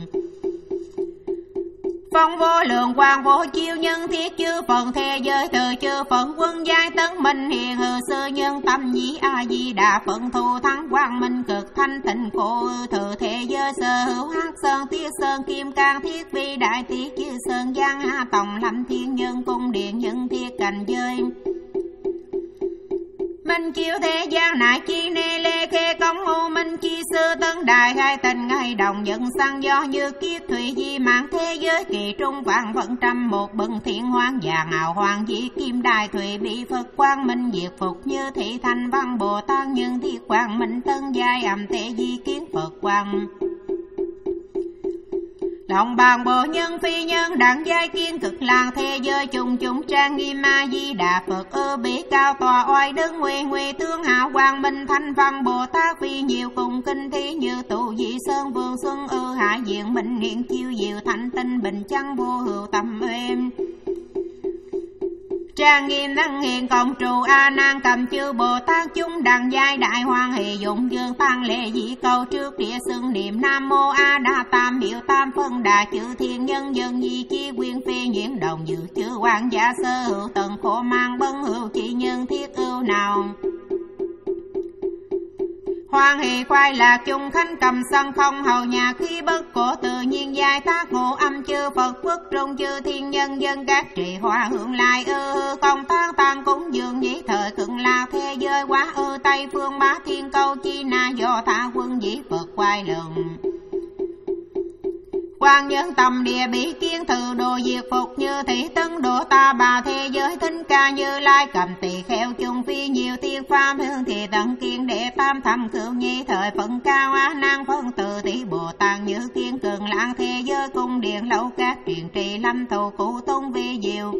Phong vô lượng quang vô chiêu nhân thiết chư phần thế giới từ chư phần quân giai tấn minh hiền hư sư nhân tâm nhĩ A Di Đà Phật thu thắng quang minh cực thanh tịnh khổ thừa thế giới sơ hữu hắc sơn tiết sơn kim cang thiết vi đại tiết chư sơn giang hạ tổng lâm thiên nhân cung điện nhân thiết cành giới. Minh chiếu thế gian nại chi nê lê khê công hô minh chi sư tấn đại hai tình ngày đồng dẫn sang do như kiếp thủy di mạng thế giới kỳ trung vạn vận trăm một bừng thiện hoang vàng ảo hoàng di kim đài thủy bị Phật quang minh diệt phục như thị thành văn Bồ Tát nhân thiết quang minh tân giai âm thế di kiến Phật quang. Lòng bàn bộ nhân phi nhân đẳng giai kiên cực làng thế giới chung chung trang nghiêm A Di Đà Phật ư bị cao tòa oai đứng nguy nguy tướng hào quang minh thanh văn Bồ Tát vì nhiều cùng kinh thí như tụ dị sơn vương xuân ư hạ diện minh hiện chiêu diệu thanh tinh bình chăng vô hữu tâm êm. Trang nghiêm đăng hiền cộng trụ A Nan cầm chư Bồ Tát chúng đẳng giai đại hoan hỷ dụng dương tăng lễ dĩ câu trước địa xưng niệm Nam Mô A Đa Tam hiệu tam phân đà chư thiên nhân dân di chi quyên phi nhiễn đồng dự chư quan giả sơ hữu tận khổ mang bấn hữu chỉ nhân thiết ưu nào. Hoan hỷ khoai lạc chung khánh cầm sân không hầu nhà khi bất cổ tự nhiên giai tác ngộ âm chư Phật quốc trung chư thiên nhân dân các trì hoa hưởng lại ư công tác tăng cúng dường dĩ thời cận lạc thế giới quá ư Tây phương bá thiên câu chi na do tha quân dĩ Phật quay lượng. Quan nhân tâm địa bị kiến thử đồ diệt phục như thị tấn độ ta bà thế giới thính ca Như Lai cầm tỳ kheo chung phi nhiều tiên pháp hương thì tận kiên đệ tam thầm cửu nhi thời phận cao á năng phân từ tỷ Bồ Tát như kiên cường lãng thế giới cung điện lâu các truyền trì lâm thù cụ tung vi diệu.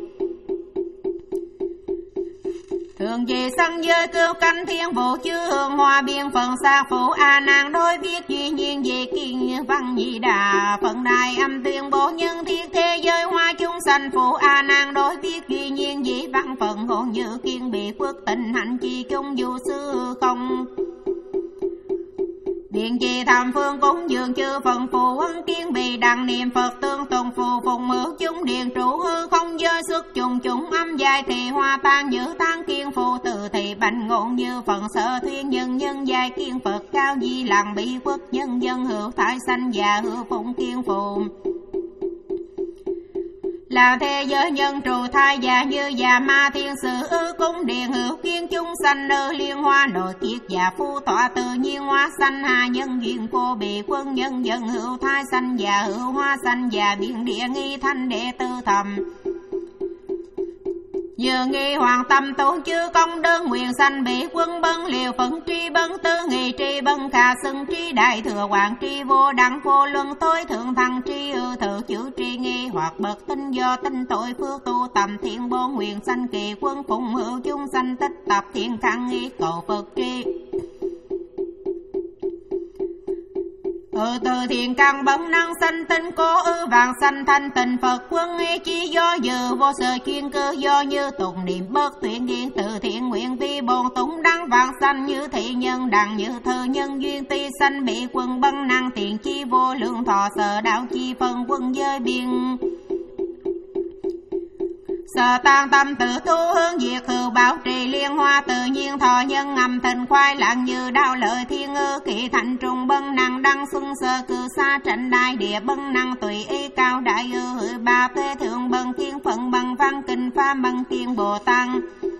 Thường về sân giới cưu canh thiên vụ chư hương hoa biên phần xa phụ A Nan đối viết duy nhiên về kiên văn Di Đà phần đại âm tuyên bố nhân thiết thế giới hoa chúng sanh phụ A Nan đối viết duy nhiên về văn phần hồn như kiên bị quốc tình hạnh chi chung du sư không. Điện trì thầm phương cúng dường chư phần phù ân kiên bị đặng niệm Phật tương tùng phù phùng hữu chúng điện trụ hư không giới xuất trùng chúng âm dài thì hoa tan như tan kiên phù tự thị bành ngôn như phần sở thuyên nhân nhân dài kiên Phật cao di làng bị quốc nhân dân hữu thái sanh và hữu phụng kiên phù. Là thế giới nhân trụ thai già như già ma thiên sử ư cung điện hữu kiên chúng sanh nơi liên hoa nội kiết và phu tọa tự nhiên hoa sanh hà nhân duyên cô bị quân nhân dân hữu thai sanh và hữu hoa sanh và biển địa nghi thanh đệ tư thầm. Vừa nghi hoàng tâm tu chư công đơn nguyện sanh bị quân bân liều phấn tri bân tư nghị tri bân khả xưng tri đại thừa hoàng tri vô đẳng vô luân tối thượng thăng tri ư thử chữ tri nghi hoặc bậc tinh do tinh tội phước tu tầm thiện bốn nguyện sanh kỳ quân phụng hữu chúng sanh tích tập thiện khăn nghi cầu Phật tri. Ừ từ thiện căn bấn năng sanh tinh cố ư vàng sanh thanh tịnh Phật quân ý chí do dự vô sở chuyên cơ do như tụng niệm bất tuyển duyên từ thiện nguyện vi bồn tụng đăng vàng sanh như thị nhân đặng như thơ nhân duyên ti sanh bị quân bấn năng tiền chi vô lượng thọ sở đạo chi phân quân giới biên. Sở tan tâm tự thu hướng diệt hữu bảo trì liên hoa tự nhiên thọ nhân ngầm thịnh khoai lạng như đao lợi thiên ư kỳ thành trung bân năng đăng xuân sơ cư xa trận đại địa bân năng tùy ý cao đại ư hữu ba thế thượng bân thiên phận bằng văn kinh pha bân thiên Bồ Tát.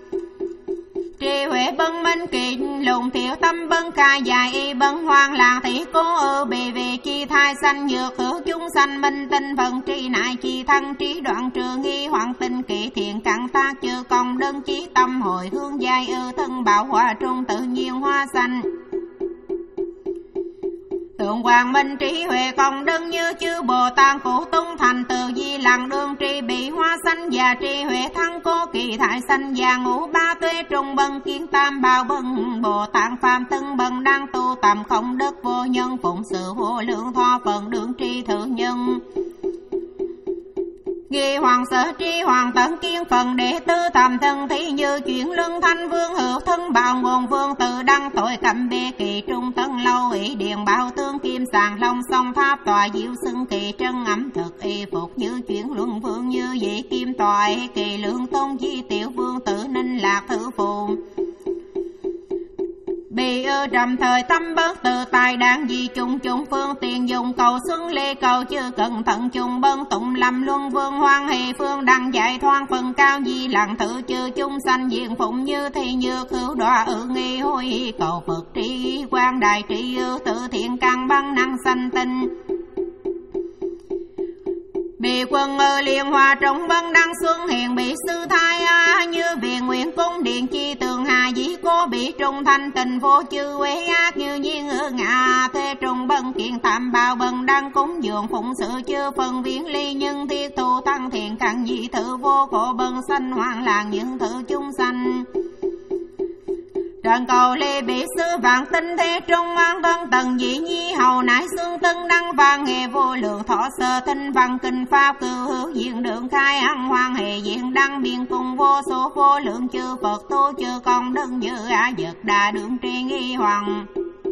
đệ bân minh kỳ lùng tiểu tâm bân ca dài y bân hoang làng thị cố ư bì vì chi thai sanh nhược hữu chúng sanh minh tinh phần tri nại chi thân trí đoạn trừ nghi hoàng tinh kỵ thiện căn tác chư công đơn chí tâm hồi hương giai ư thân bảo hòa trung tự nhiên hoa xanh. Thượng hoàng minh trí huệ công đơn như chư Bồ Tát cụ tung thành từ di lặng đương tri bị hoa xanh và tri huệ thắng cố kỳ thải xanh và ngũ ba tuế trung bân kiến tam bao bân Bồ Tát phàm tân bân đang tu tầm không đức vô nhân phụng sự vô lượng tho phần đương tri thử nhân. Ghi hoàng sở tri hoàng tận kiến phần đệ tứ thầm thân thí như chuyển lưng thanh vương hữu thân bào nguồn vương tự đăng tội cầm bê kỳ trung tân lâu ỷ điện bảo tương kim sàng long song tháp tòa diệu xưng kỳ trân ẩm thực y phục như chuyển luân vương như vị kim tòa kỳ lượng tôn di tiểu vương tử ninh lạc thử phù. Bị ư trầm thời tâm bất tự tài đáng di chung chung phương tiền dùng cầu xuân lê cầu chưa cần thận chung bân tụng lâm luân vương hoan hỷ phương đăng giải thoan phần cao di lặng thử chư chung sanh diện phụng như thi như hữu đọa ư nghi hôi cầu Phật tri quan đại trị ư tự thiện căn băng năng sanh tinh. Bị quân ơ liên hoa trong bân đăng xuân hiện bị sư thai a như viện nguyện cung điện chi tường hà dĩ cố bị trung thanh tình vô chư quế ác như nhiên ư ngạ thế trung bân kiện tạm bào bân đăng cúng dường phụng sự chư phần viễn ly nhân thiết tu tăng thiện căn dị thử vô cổ bân sanh hoang làng những thử chung sanh. Trần cầu lê bị sư vạn tinh thế trung an thân tần dĩ nhi hầu nãi xương tân đăng vang hệ vô lượng thọ sơ tinh văn kinh pháp cư hữu diện đường khai ăn hoang hệ diện đăng biên cùng vô số vô lượng chư Phật tu chư công đơn như á vật đà đường tri nghi hoàng.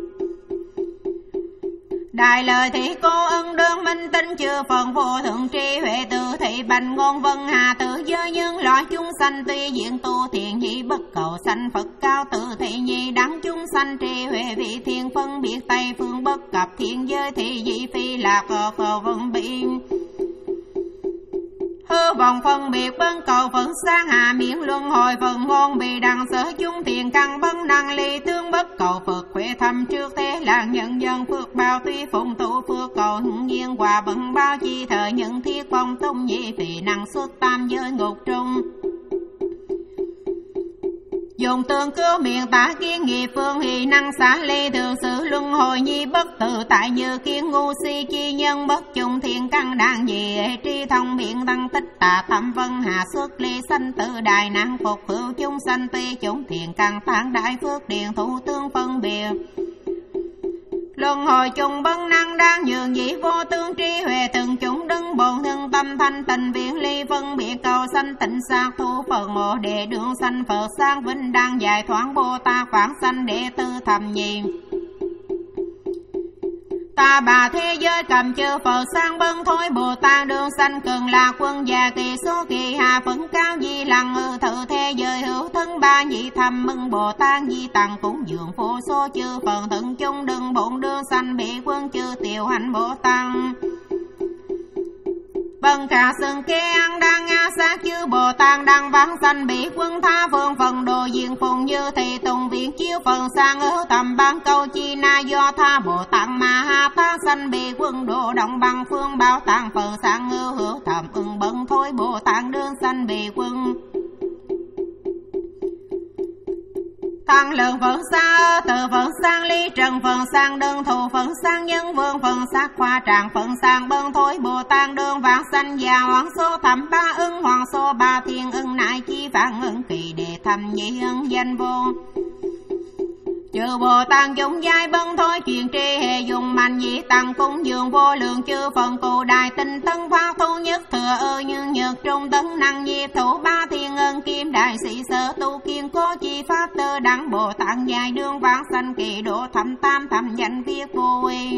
Đại lời thị cô ân đơn minh tinh chư phần vô thượng tri huệ tự thị bành ngôn vân hà tự giới nhân loại chúng sanh tuy diện tu thiện dĩ bất cầu sanh Phật cao tự thị nhi đắng chúng sanh tri huệ vị thiên phân biệt tây phương bất cập thiên giới thị dĩ phi lạc ở khờ vân bị hư vọng phân biệt bân cầu phận sáng hạ miễn luân hồi phần ngôn bị đằng sở chúng thiền căn bân đăng ly tương bất cầu Phật khuệ thâm trước thế làng nhân dân phước bao tuy phụng tụ phước cầu hưng nhiên hòa bận bao chi thời những thiết phong tung nhị vì năng suất tam giới ngục trung. Dùng tương cứu miệng tả kiến nghiệp phương hỷ năng xả ly thường sự luân hồi nhi bất tự tại như kiến ngu si chi nhân bất chung thiên căn đàn dị tri thông miệng tăng tích tà tâm vân hạ xuất ly sanh tự đại năng phục hữu chúng sanh tuy chúng thiện căn tán đại phước điện thủ tương phân biệt. Luân hồi chung bân năng đang nhường dĩ vô tương tri huệ từng chúng đứng bổn thân tâm thanh tình viễn ly phân biệt cầu sanh tịnh sát thu phần ngộ đệ đường sanh Phật sang vinh đang giải thoáng Bồ Tát phản sanh đệ tư thầm nhì. Ta bà thế giới cầm chư Phật sang bân thối Bồ Tát đường sanh cường là quân già kỳ số kỳ hà phấn cao di lặng ư thử thế giới hữu thân ba nhị thầm mừng Bồ Tát di tặng cúng dường vô số chư Phật thận chung đừng bổn đường sanh bị quân chư tiểu hành Bồ Tát. Bần cả sừng kê ăn đang ngã sát chư Bồ Tát đang vãng sanh bị quân tha phương phần đồ diện phùng như thị tùng viện chiếu phần sang ứ tầm ban câu chi na do tha Bồ Tát mà ha tha sanh bị quân đồ động bằng phương bảo tạng phần sang ngư hữu thầm ưng bận thôi Bồ Tát đương sanh bị quân. Tăng lượng phận xa từ phận sang ly trần phận sang đơn thù phận sang nhân vương phận sát khoa trạng phận sang bân thối Bồ Tát đương vãng sanh già hoàng số thầm ba ưng hoàng số ba thiên ưng nại chi phản ưng kỳ đề thầm nhị ưng danh vô. Chư Bồ Tát dùng giai bân thối chuyện tri hệ dùng mạnh dĩ tăng cung dường vô lượng chư phần cụ đại tinh tân phát thu nhất thừa ơ nhưng nhược trung tấn năng diệp thủ ba thiên ân kim đại sĩ sở tu kiên cố chi pháp tơ đẳng Bồ Tát dài đương vãng sanh kỳ độ thầm tam thầm danh viết vô uy.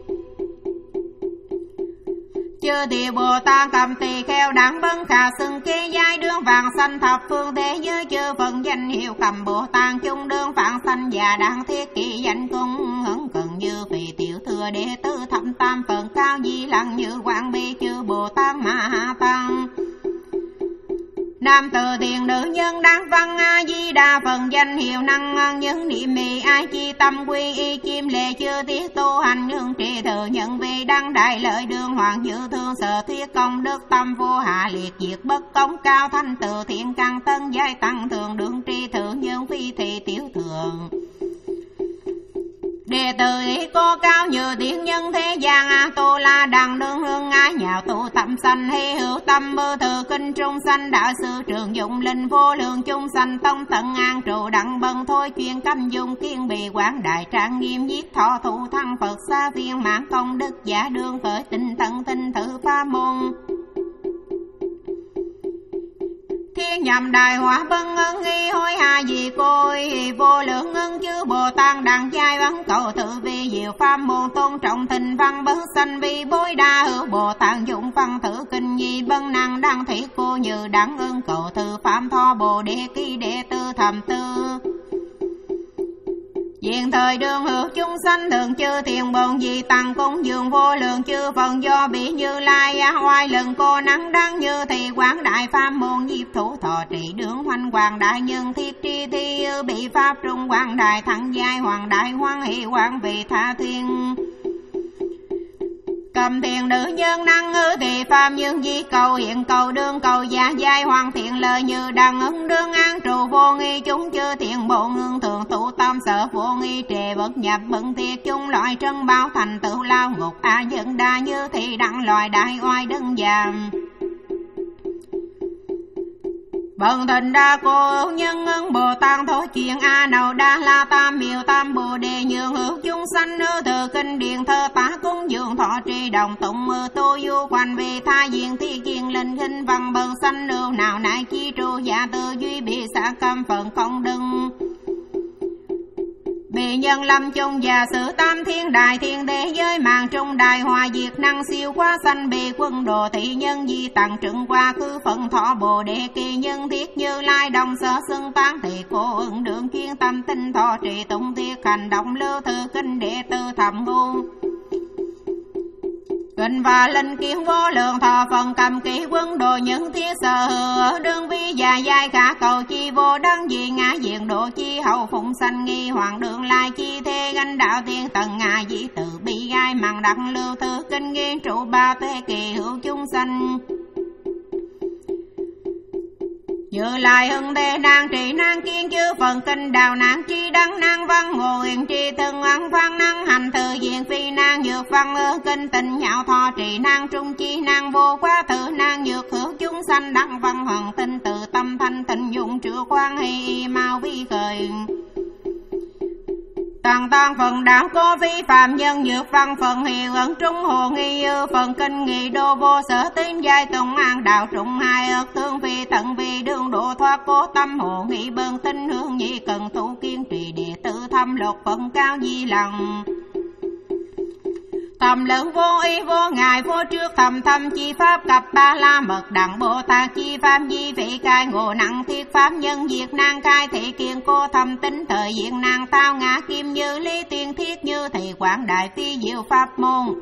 Chư địa Bồ Tát cầm tỳ kheo đẳng bân khả xưng kế giai đương vàng sanh thập phương thế giới chư phần danh hiệu cầm Bồ Tát chung đương phản sanh và đáng thiết kỵ danh cung hứng cần như vì tiểu thừa đệ tử thâm tam phần cao di lặng như quảng bi chư Bồ Tát mà hạ tăng. Nam từ thiện nữ nhân đáng văn A Di Đà phần danh hiệu năng nhân niệm mì ai chi tâm quy y kim lệ chưa tiết tu hành nương trì thừa nhận vì đăng đại lợi đường hoàng dự thương sở thuyết công đức tâm vô hạ liệt diệt bất công cao thanh từ thiện căn tân giai tăng thường đường trì thượng nhân phi thị tiểu thường. Đệ tử ý cô cao như tiếng nhân thế gian a tu la đằng đương hương ái nhạo tụ tâm sanh hy hữu tâm mơ thừa kinh trung sanh đạo sư trường dụng linh vô lượng chung sanh tông tận an trụ đặng bần thôi chuyên canh dung kiên bì quán đại trang nghiêm giết thọ thụ thăng Phật xa viên mãn công đức giả đương khởi tinh tận tinh thử pha môn. Thiên nhầm đại hóa bân ân nghi hối hà gì côi vô lượng ân chư Bồ Tát đặng giai vấn cầu tự vi diệu pháp môn tôn trọng thịnh văn bấn sanh vi bối đa hữu Bồ Tát dụng văn thử kinh nhi bân năng đăng thủy cô như đẳng ân cầu tự phạm tho Bồ đề kỳ đệ tư thầm tư. Diện thời đương hữu chúng sanh thường chư thiền bồn di tăng cúng dường vô lượng chư phần do bị Như Lai hoài lần cô nắng đăng như thị quán đại pháp môn diệp thủ thọ trị đương hoành hoàng đại nhân thiết tri thi bị pháp trung hoàng đại thắng giai hoàng đại hoan hỷ hoàng vị tha thiên. Cầm thiền nữ nhân năng ư thị phạm nhân di cầu hiện cầu đương cầu giả giai hoàng thiện lời như đăng ứng đương an trụ vô nghi chúng chư thiện bộ ngưng thường tụ tâm sở vô nghi trề bất nhập bận thiệt chung loại trân bao thành tựu lao ngục a dân đa như thị đặng loài đại oai đấng giàm. Bần thịnh đa cô nhân ân Bồ Tát thối chuyện A Nậu Đa La Tam Miêu Tam Bồ Đề nhường hữu chúng sanh nữ từ kinh điện thơ tá cúng dường thọ trì đồng tụng mơ tô du khoanh về tha diện thi kiên linh hình văn bần sanh nữ nào nại chi trụ giả tư duy bị xã cam phận không đừng. Bị nhân lâm chung và sự tam thiên đại thiên đế giới mạng trung đại hòa diệt năng siêu quá sanh bị quân đồ thị nhân di tặng trừng qua khứ phận thọ Bồ đề kỳ nhân thiết Như Lai đồng sở xưng tán thị cô ứng đường kiên tâm tinh thọ trì tụng thiết hành động lưu thư kinh đệ tư thầm ngu. Kinh và linh kiến vô lượng thọ phần cầm kỹ quân đồ những thiết sở hữu đương vi và giai khả cầu chi vô đăng dị ngã diện độ chi hậu phụng sanh nghi hoàng đường lai chi thế gánh đạo tiên tầng ngà dĩ tự bi gai mặn đặng lưu thư kinh nghiên trụ ba thế kỳ hữu chúng sanh. Như Lai hưng thế năng trị năng kiên chư phần kinh đạo năng chi đăng năng văn ngộ huyền tri thân ăn văn năng hành thư diện phi năng dược văn ơ kinh tình nhạo thọ trị năng trung chi năng vô quá thử năng dược hữu chúng sanh đăng văn hoàng tinh tự tâm thanh tịnh dụng trữ quan hy mau vi khởi. Tầng tăng phần đạo có vi phạm nhân dược văn phần hiệu ẩn trung hồ nghi ư phần kinh nghị đô vô sở tín giai tùng an đạo trung hai ức thương vi tận vi đương độ thoát cố tâm hồ nghị bơn tinh hương nhị cần tu kiên trì địa tử thâm lục phần cao di lòng. Thầm lượng vô ý vô ngại vô trước thầm thầm chi pháp cập ba la mật đẳng Bồ Tát chi pháp di vị cai ngộ nặng thiết pháp nhân diệt năng cai thị kiên cô thầm tính thời diện năng tao ngã kim như lý tiên thiết như thị quảng đại phi diệu pháp môn.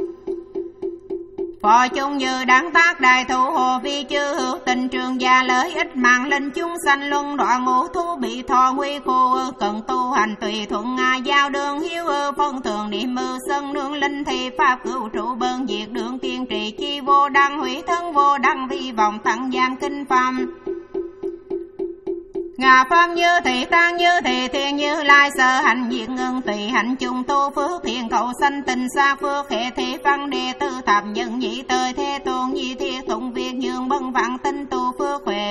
Phò chung như đẳng tác đại thủ hồ vi chư hữu tình trường gia lợi ích mạng linh chúng sanh luân đoạn ngũ thú bị thọ nguy khô cần tu hành tùy thuận ngà giao đường hiếu ơ phân thường niệm mơ sân nương linh thị pháp cửu trụ bơn diệt đường kiên trì chi vô đăng hủy thân vô đăng vi vọng tặng gian kinh phàm. Ngà pháp như thị tan như thị thiên Như Lai sở hành diệt ngưng tùy hạnh chung tu phước thiện cầu sanh tình xa phước hệ thị văn đề tư thập nhân nhị tơi thế tôn nhi thiết tụng việc nhường bân vạn tinh tu phước huệ.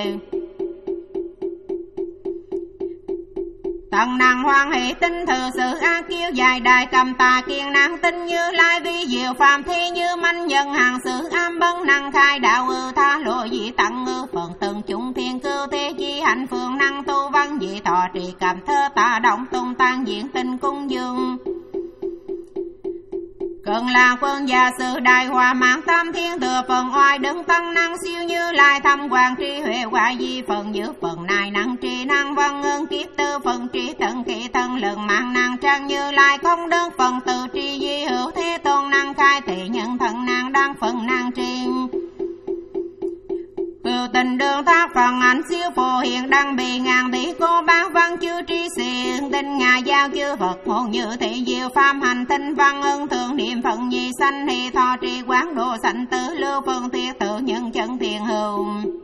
Tận năng hoan hỷ tinh thừa sự an kiêu dài đại cầm tà kiên năng tinh Như Lai vi diệu phàm thi như manh nhân hàng sự am bân năng khai đạo ư tha lộ dị tặng ư phần từng chúng thiên cư thế chi hạnh phượng năng tu văn dị thọ trì cầm thơ tà động tung tan diện tinh cung dương. Cần là quân gia sự đại hòa mạng tam thiên thừa phần oai đứng tăng năng siêu Như Lai thâm hoàng tri huệ quả di phần giữ phần này năng tri năng văn ơn kiếp tư phần trí tận kỵ thân lượng mạng năng trang Như Lai không đơn phần tự tri di hữu thế tôn năng khai thị nhận thần năng đăng phần năng tri. Cựu tình đường thác phần ảnh siêu phù hiện đăng bì ngàn tỷ cô bác văn chư tri xiên tinh ngài giao chư Phật ngôn như thị diệu phàm hành tinh văn ưng thường niệm phận nhi sanh thì thọ trì quán độ sanh tứ lưu phương thiết tự nhân chân thiền hữu.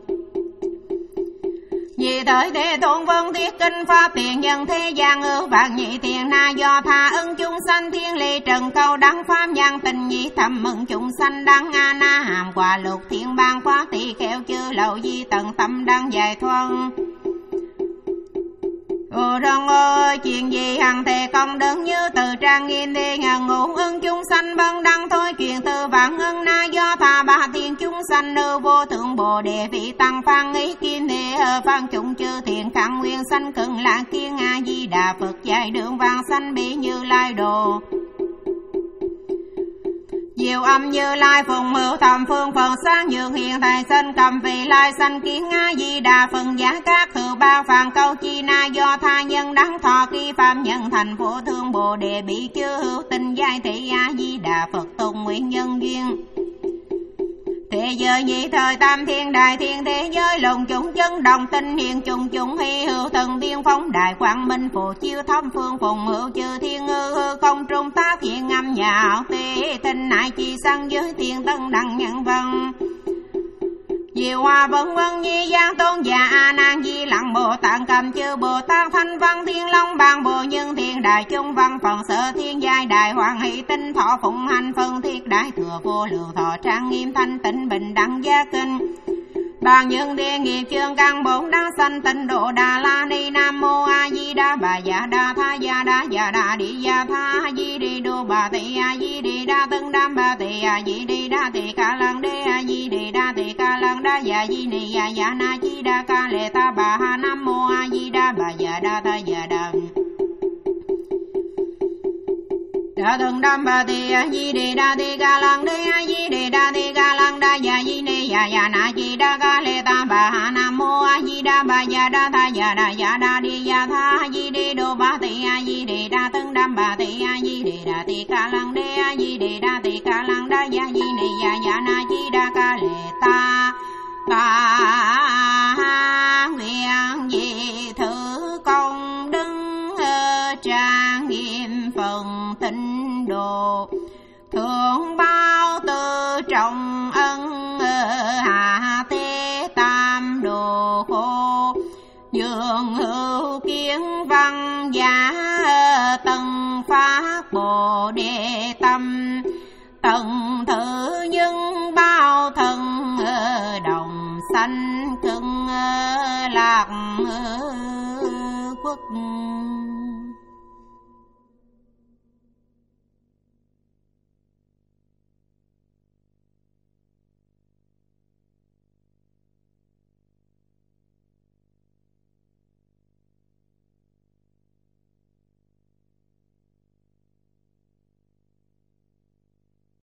Vì thời thế tôn vân thiết kinh pháp tiền nhân thế gian ưu vạn nhị thiền na do tha ưng chúng sanh thiên ly trần câu đăng pháp nhân tình nhị thầm mừng chúng sanh đăng a na hàm quả lục thiên bang quá tỳ khéo chư lậu di tận tâm đăng giải thoát. Ô rong ơi chuyện gì hằng thề công đức như từ trang nghiêm đi ngàn ngũ ưng chúng sanh vân đăng thôi chuyện từ vạn ưng na do tha ba thiên chúng sanh nư vô thượng bồ đề vị tăng phan ý kim đề phan chúng chư thiện căn nguyên sanh cưng lạc kiên a di đà Phật dạy đường vàng sanh bị như lai đồ. Diệu âm như lai phùng hữu thầm phương phần sáng nhường hiện thầy sinh cầm vị lai sanh kiến a di đà phần giá các hữu bao phàn câu chi na do tha nhân đắng thọ kỳ phạm nhân thành phổ thương bồ đề bị chư hữu tinh giai thị a di đà Phật tùng nguyện nhân duyên. Thế giới nhị thời tam thiên đại thiên thế giới lồng chúng chân đồng tinh hiện trùng chúng hy hữu thần tiên phong đại quang minh phù chiêu thâm phương phùng hữu chư thiên ngư hư không trung tác hiện âm nhà tê tinh nại chi sanh giới thiên tân đăng nhân văn. Diệu hòa vân vân nhi giang tôn giả a nan di lặng bồ tát cầm chư bồ tát thanh văn thiên long bàn bồ nhân thiên đại trung văn phần sở thiên giai đại hoàng hỷ tinh thọ phụng hành phân thiết đại thừa vô lượng thọ trang nghiêm thanh tịnh bình đẳng gia kinh. Bàn nhân địa nghiệp chương căn bổn đăng sanh tịnh độ đà la ni nam mô a di đà bà dạ đa tha gia đa gia đa đi gia tha a di đi đô bà tỳ a di đi đa tân đam bà tỳ a di đi đa tỳ ca lăng đê a di đi đa tỳ ca lăng đa dạ di ni ya ya na di đa ca lệ ta bà ha nam mô a di đà bà dạ đa tha gia đa đa tân đam bà tỳ a di đi đa tỳ ca lăng đê a di đi đa tỳ ca lăng đa dạ di ni ya ya na di đa ca lệ ta bà ha nam mô a di đà bà dạ đa tha dạ đa dạ đa đi dạ tha a di đi đô bà tỳ a di đi đa tân đam bà tỳ a di đi đa tỳ ca lăng đê a di đi đa tỳ ca lăng đa dạ di ni ya ya na di đa ca lệ ta ta nguyện vì thử công đức trang nghiêm phần tịnh độ thượng bao tư trọng ân hạ tế tam đồ khổ dường hữu kiến văn giả tân phát bồ đề tâm tận thử nhưng bao thân đồng sanh cưng lạc quốc.